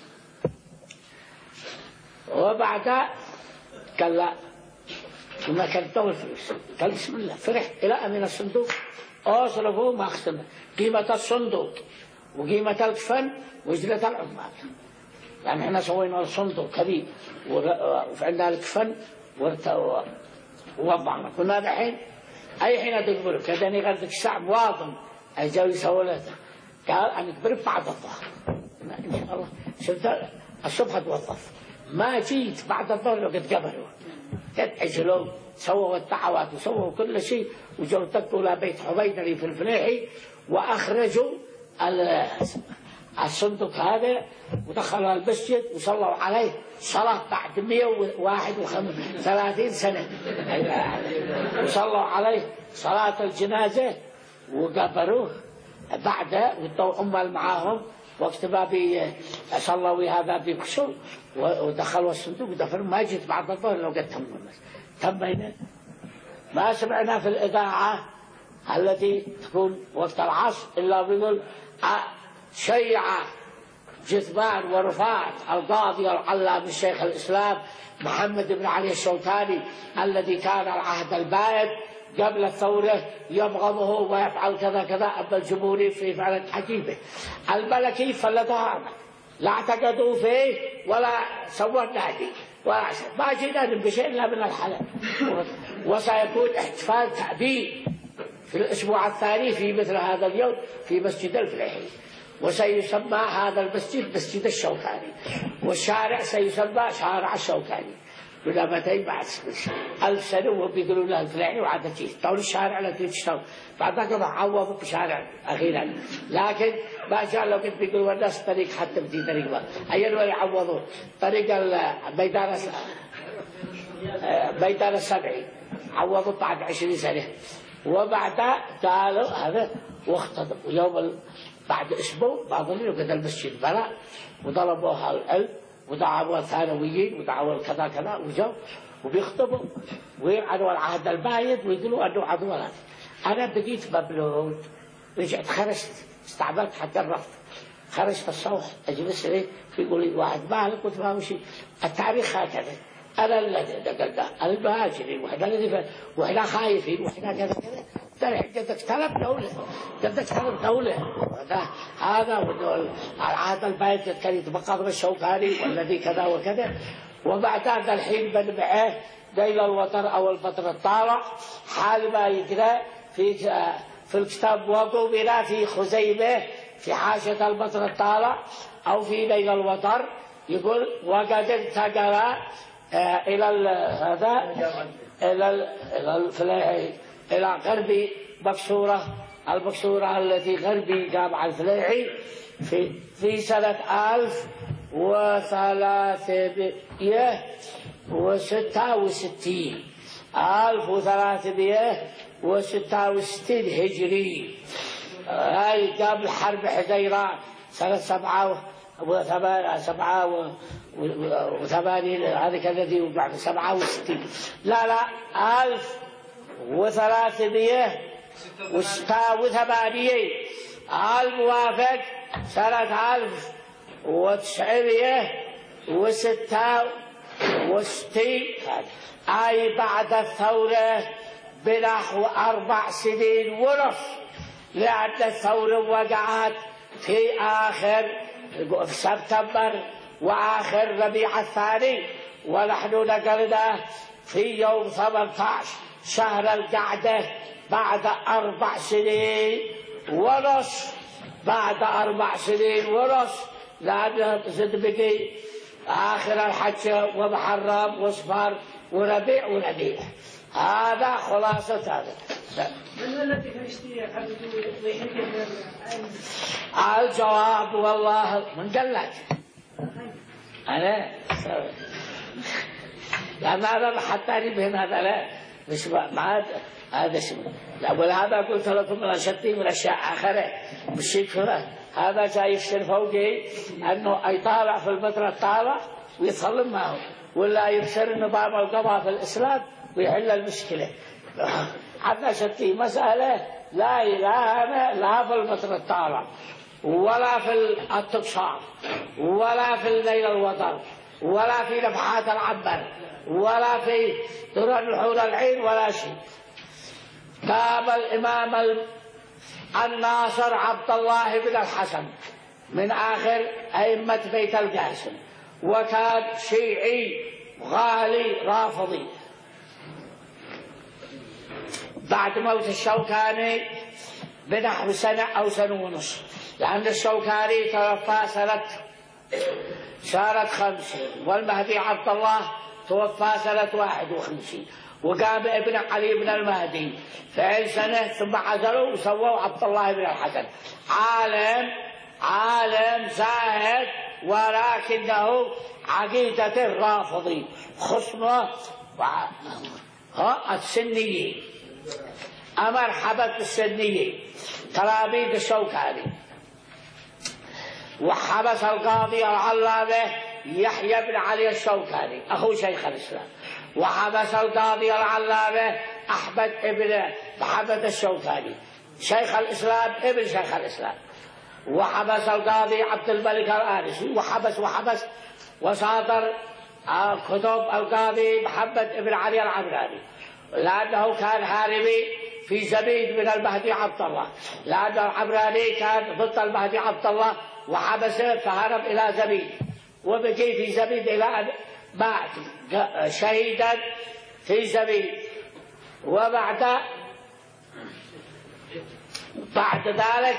وبعد قال لا، كنا كنتوا الفلوس، قال بسم الله، فرح إلى أمين الصندوق أصرفوا ما أخسرنا قيمة الصندوق وقيمة الكفن وإجرة العمال، يعني احنا سوينا الصندوق كبير وعندنا الكفن ووضعنا. كنا دحين أي حين تقبل كذاني غير ذلك الشعب واضم أجاوي سولته، قال أنا أكبر بعد الظهر إن شاء الله. شفت الصبح توظف، ما جيت بعد الظهر وقد قبلوا قد عجلوا سووا الدعوات وسووا كل شيء، وجوا تكوا إلى بيت حبيدري في الفليحي وأخرجوا الصندوق هذا ودخلوا المسجد وصلوا عليه صلاة بعد مئة وواحد وثلاثين سنة، وصلوا عليه صلاة الجنازة وقبروه بعد ودوا أمال معاهم، وقت ما صلوا هذا بيكسوا ودخلوا الصندوق ودفنوا. ما جيت بعد الظهر لو قد تموا الناس تمينا. ما سمعنا في الإذاعة التي تكون وقت العصر إلا بيقول شيع جثمان ورفات القاضي العلام الشيخ الإسلام محمد بن علي الشوكاني الذي كان العهد البائد قبل الثورة يبغضه ويفعل كذا كذا، أما الجمهوري في فعل عجيبة. الملكي فلتها لا اعتقدوا فيه ولا سووا النادي ولا ما جينا بشيء إلا من الحلال. وسيكون احتفال تأبين في الأسبوع الثاني في مثل هذا اليوم في مسجد الفليحي، وسيسمى هذا المسجد مسجد الشوكاني، والشارع سيسمى شارع الشوكاني. ولا متى بعد ألف سنة وهم بيقولون له الفليحي وعاد تجي طول الشارع التي تشتغل بعد ذلك عوضوا بشارع أخيرا، لكن ما شاء الله كنت بيقولوا الناس طريق حتى بدي طريق ما أيضا يعوضوا طريق الميدان ميدان السبعي عوضوا بعد عشرين سنة. وبعد قالوا هذا واختطب يوم بعد أسبوع بعض اليوم قد المسجد بلا وضربوها العلم ودعوا الثانويين ودعوا كذا كذا وجو وبيخطبوا ويعنوا العهد البايد ويقولوا أنه عدوات. أنا بقيت مبلول، رجعت خرجت استعملت حق الرفض، خرجت الصوح أجلس لي بيقول لي واحد مالك قلت ما مشي التاريخ هكذا، أنا الذي قلنا المهاجرين وإحنا الذي وإحنا خايفين وإحنا كذا كذا. ترى قدك طلب دولة قدك طلب دولة هذا هذا العهد البايد كان يتبقى بالشوكاني والذي كذا وكذا. وبعد هذا الحين بنبعه ليل الوتر أو الفترة الطالع حال ما يقرأ في في الكتاب وقومنا في خزيمة في حاشة البطر الطالع أو في ليل الوتر يقول وقد انتقل إلى هذا إلى إلى إلى غرب بكسورة البكسورة التي غربي جامع الفليحي في في سنة ألف وثلاثمائة وستة وستين ألف وثلاثمائة وستة وستين هجري، هاي قبل حرب حزيران سنة سبعة وثمانية سبعة وثمانين هذيك الذي وبعد سبعة وستين لا لا ألف وثلاثمائة وستة وثمانين الموافق سنة ألف وتسعمائة وستة وستين أي بعد الثورة بنحو أربع سنين ونصف، لأن الثورة وقعت في آخر في سبتمبر وآخر ربيع الثاني، ونحن نقلنا في يوم ثمانية عشر شهر القعدة بعد أربع سنين ونص، بعد أربع سنين ونص، لأنه زد بقي آخر الحج ومحرم وصفر وربيع وربيع. هذا خلاصة هذا. من التي تشتري الجواب والله من قال لك أنا لأن هذا حتى بهم هذا لا مش ما هذا اسمه لا، ولهذا قلت لكم من أشتي من أشياء آخرة مش يكفره. هذا جاي يفسر فوقي أنه يطالع في المتر الطالع ويتصلم معه، ولا يفسر نظام القضاء في الإسلام ويحل المشكلة. عندنا شتي مسألة لا إله لا في المتر الطالع ولا في التقشار ولا في الليل الوتر ولا في نفحات العنبر ولا في درن حول العين ولا شيء. قام الإمام الناصر عبد الله بن الحسن من آخر أئمة بيت القاسم، وكان شيعي غالي رافضي. بعد موت الشوكاني بنحو سنة أو سنة ونص، لأن الشوكاني توفى سنة سنة خمسين، والمهدي عبد الله توفى سنة واحد وخمسين، وقام ابن علي بن المهدي في سنة ثم عزلوا وسووا عبد الله بن الحسن. عالم عالم زاهد، ولكنه عقيدة الرافضي، خصمه السنيين، مرحبا بالسنيين تلاميذ الشوكاني. وحبس القاضي العلامة يحيى بن علي الشوكاني أخو شيخ الإسلام، وحبس القاضي العلامة أحمد بن محمد الشوكاني شيخ الإسلام ابن شيخ الإسلام، وحبس القاضي عبد الملك الآنسي، وحبس وحبس وصادر كتب القاضي محمد بن علي العمراني، لأنه كان هاربي في زبيد من المهدي عبد الله، لأن العمراني كان ضد المهدي عبد الله وحبسه فهرب إلى زبيد، وبقي في زبيد إلى أن مات شهيدا في زبيد. وبعد بعد ذلك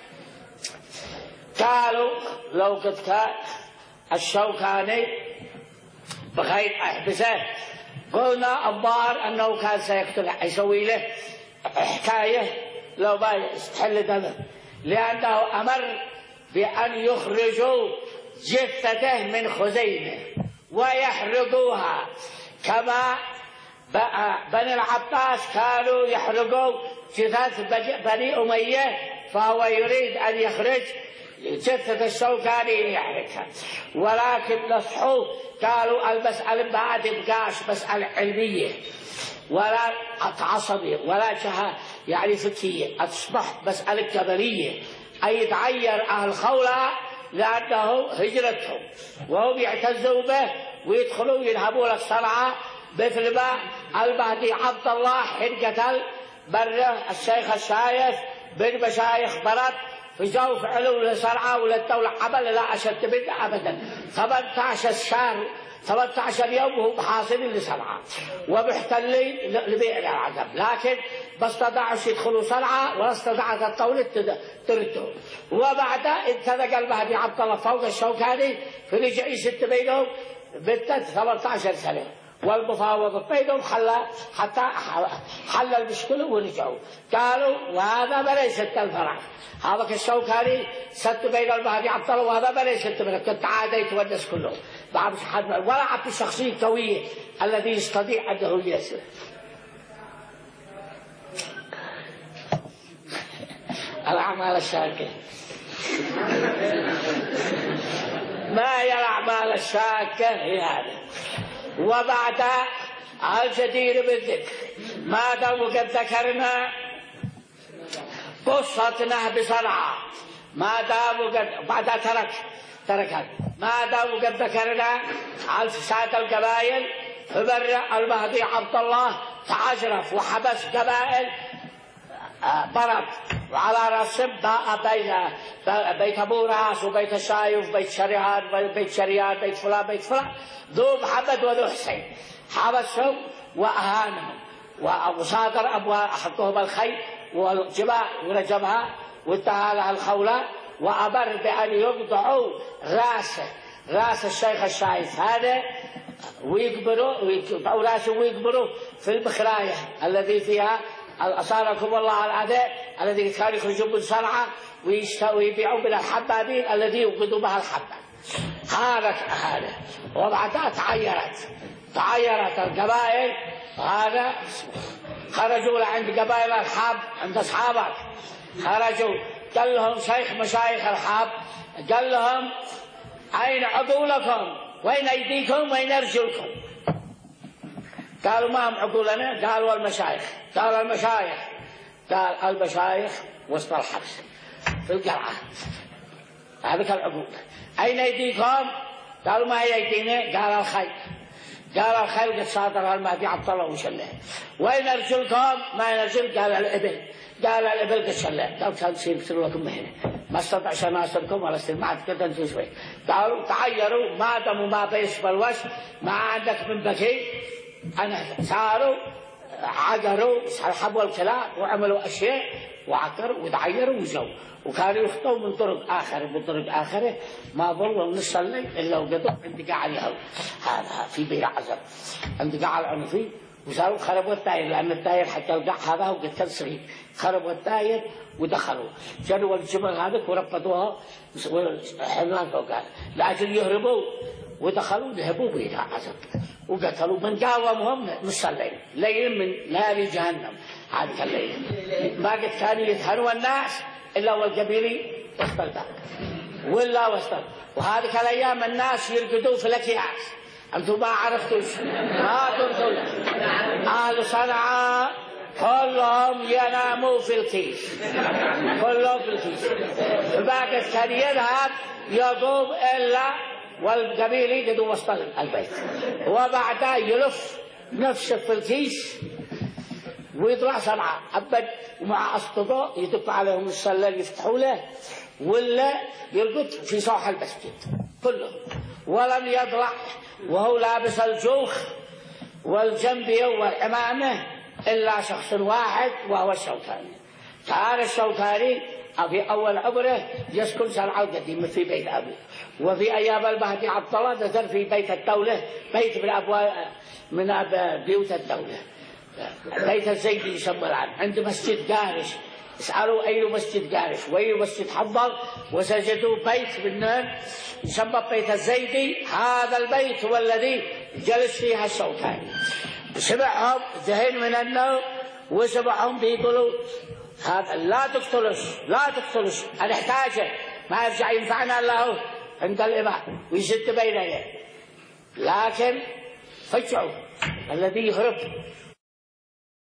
قالوا لو قد كان الشوكاني بغير أحبسه، قلنا الظاهر أنه كان سيقتل، يسوي له حكاية لو ما يستحل دمه، لأنه أمر بأن يخرجوا جثته من خزيمة ويحرقوها، كما بني العباس كانوا يحرقوا جثث بني أمية، فهو يريد أن يخرج جثة الشوكاني يحرقها. ولكن نصحوا قالوا المسألة ما تبقاش مسألة علمية ولا عصبية ولا جهة يعني فكية، تصبح مسألة قبلية، أي يتعير أهل خولة لأنه هجرتهم وهم يعتزوا به ويدخلوا يذهبوا للصنعاء، مثل ما المهدي عبد الله حين قتل بره الشيخ الشايف بن مشايخ برد في جوف علو لصنعاء وللدولة عمل لا أشد منه أبدا. ثمانية عشر شهر ثمانية عشر يوم وهم محاصرين لصنعاء ومحتلين لبيع العقب، لكن ما استطاعوا يدخلوا صنعاء ولا استطاعت الدولة تردهم. وبعد انتدق المهدي عبد الله فوق الشوكاني فرجع يسد بينهم مدة ثمانية عشر سنة، والمفاوضة بينهم حل حتى حل المشكلة ورجعوا. قالوا وهذا ما ليس الفرع، هذا الشوكاني سد بين المهدي عبد الله وهذا ما ليس الفرع، كنت عاديت والناس كلهم ما عبش حد ولا عبد الشخصية القوية الذي يستطيع أنه يسر. الأعمال الشاكة ما هي الأعمال الشاكة هي هذه. وبعد الجدير بالذكر ما دام قد ذكرنا قصة نهب صنعاء، ما دام قد بعد ترك ترك ما دام قد ذكرنا عن فساد القبائل، فبرأ المهدي عبد الله تعجرف وحبس قبائل برد وعلى رأسهم بين بيت أبو راس وبيت الشايف بيت شريان بيت شريان بيت فلان بيت فلان ذو محمد وذو حسين حبسهم وأهانهم وصادر أبواب حقهم الخيل والجبال ورجمها وانتهى لها الخولة وأمر بأن يقطعوا راسه راس الشيخ الشايف هذا ويقبروا ويقطعوا راسه ويقبروا في البخراية الذي فيها أصاركم الله الأعداء الذي كانوا يخرجون من صنعاء ويبيعون من الحبابين الذي يوقدوا بها الحبة. هذا هذا وبعدها تعيرت تعيرت القبائل. هذا خرجوا لعند قبائل الحاب عند أصحابك خرجوا قال لهم شيخ مشايخ الحاب قال لهم أين عقولكم وين أيديكم وين أرجلكم؟ قالوا ما هم عقولنا. قالوا المشايخ. قال المشايخ. قال المشايخ وسط الحبس في القلعة هذيك العقول. أين أيديكم؟ قالوا ما هي أيدينا؟ قال الخيل. قال الخيل قد صادر المهدي عبد الله وشله. وين أرجلكم؟ ما ينرجل؟ قال الإبل. قال الإبل قد شله. قال كان تصير يصير لكم مهنة ما استطع شناصركم ولا استطاع ما عاد كده شوي. قالوا تعيروا ما داموا ما بيش بالوش ما عندك من بكي. أنا صاروا عقروا سحبوا الكلاب وعملوا أشياء وعقروا وتعيروا وجو وكانوا يخطوا من طرق آخر من طرق آخرة ما ظلوا نص الليل إلا وقدوا عند قاع الهو. هذا في بيع عزب عند قاع العنفي وصاروا خربوا التاير لأن التاير حتى القاع هذا هو قد كان صغير. خربوا التاير ودخلوا جروا الجبل هذا وربطوها وحملان فوقها لأجل يهربوا ودخلوا ذهبوا بيع عزب وقتلوا من قاومهم نص الليل ليل من نار جهنم. هذه الليل ما قد كانوا يتهنوا الناس إلا والقبيلي وسط الباب ولا وسط. وهذه الأيام الناس يرقدوا في الأكياس. أنتم ما عرفتوش ما كنتم أهل صنعاء كلهم يناموا في الكيس كلهم في الكيس. ما قد كان يذهب يقوم إلا والقبيلي قدوا وسط البيت وبعدها يلف نفسه في الكيس ويطلع صنعاء أبد ومع أصدقاء يدق عليهم السلال يفتحوا له ولا يرقد في ساحة المسجد كله ولم يطلع وهو لابس الجوخ والجنبية والعمامة إلا شخص واحد وهو الشوكاني. كان الشوكاني في أول عمره يسكن صنعاء القديمة في بيت أبيه وفي أيام المهدي عبد الله نزل في بيت الدولة بيت من أبواب من بيوت الدولة بيت الزيدي يسمى الآن عند مسجد قارش. اسألوا أي مسجد قارش وأي مسجد حضر وسجدوا بيت من نار يسمى بيت الزيدي. هذا البيت هو الذي جلس فيها الشوكاني. سمعهم ذهن من النوم وسمعهم بيقولوا هذا لا تقتلش لا تقتلش أنا احتاجه ما يرجع ينفعنا الله عند الإمام ويشد بيننا. لكن فجعوا الذي يهرب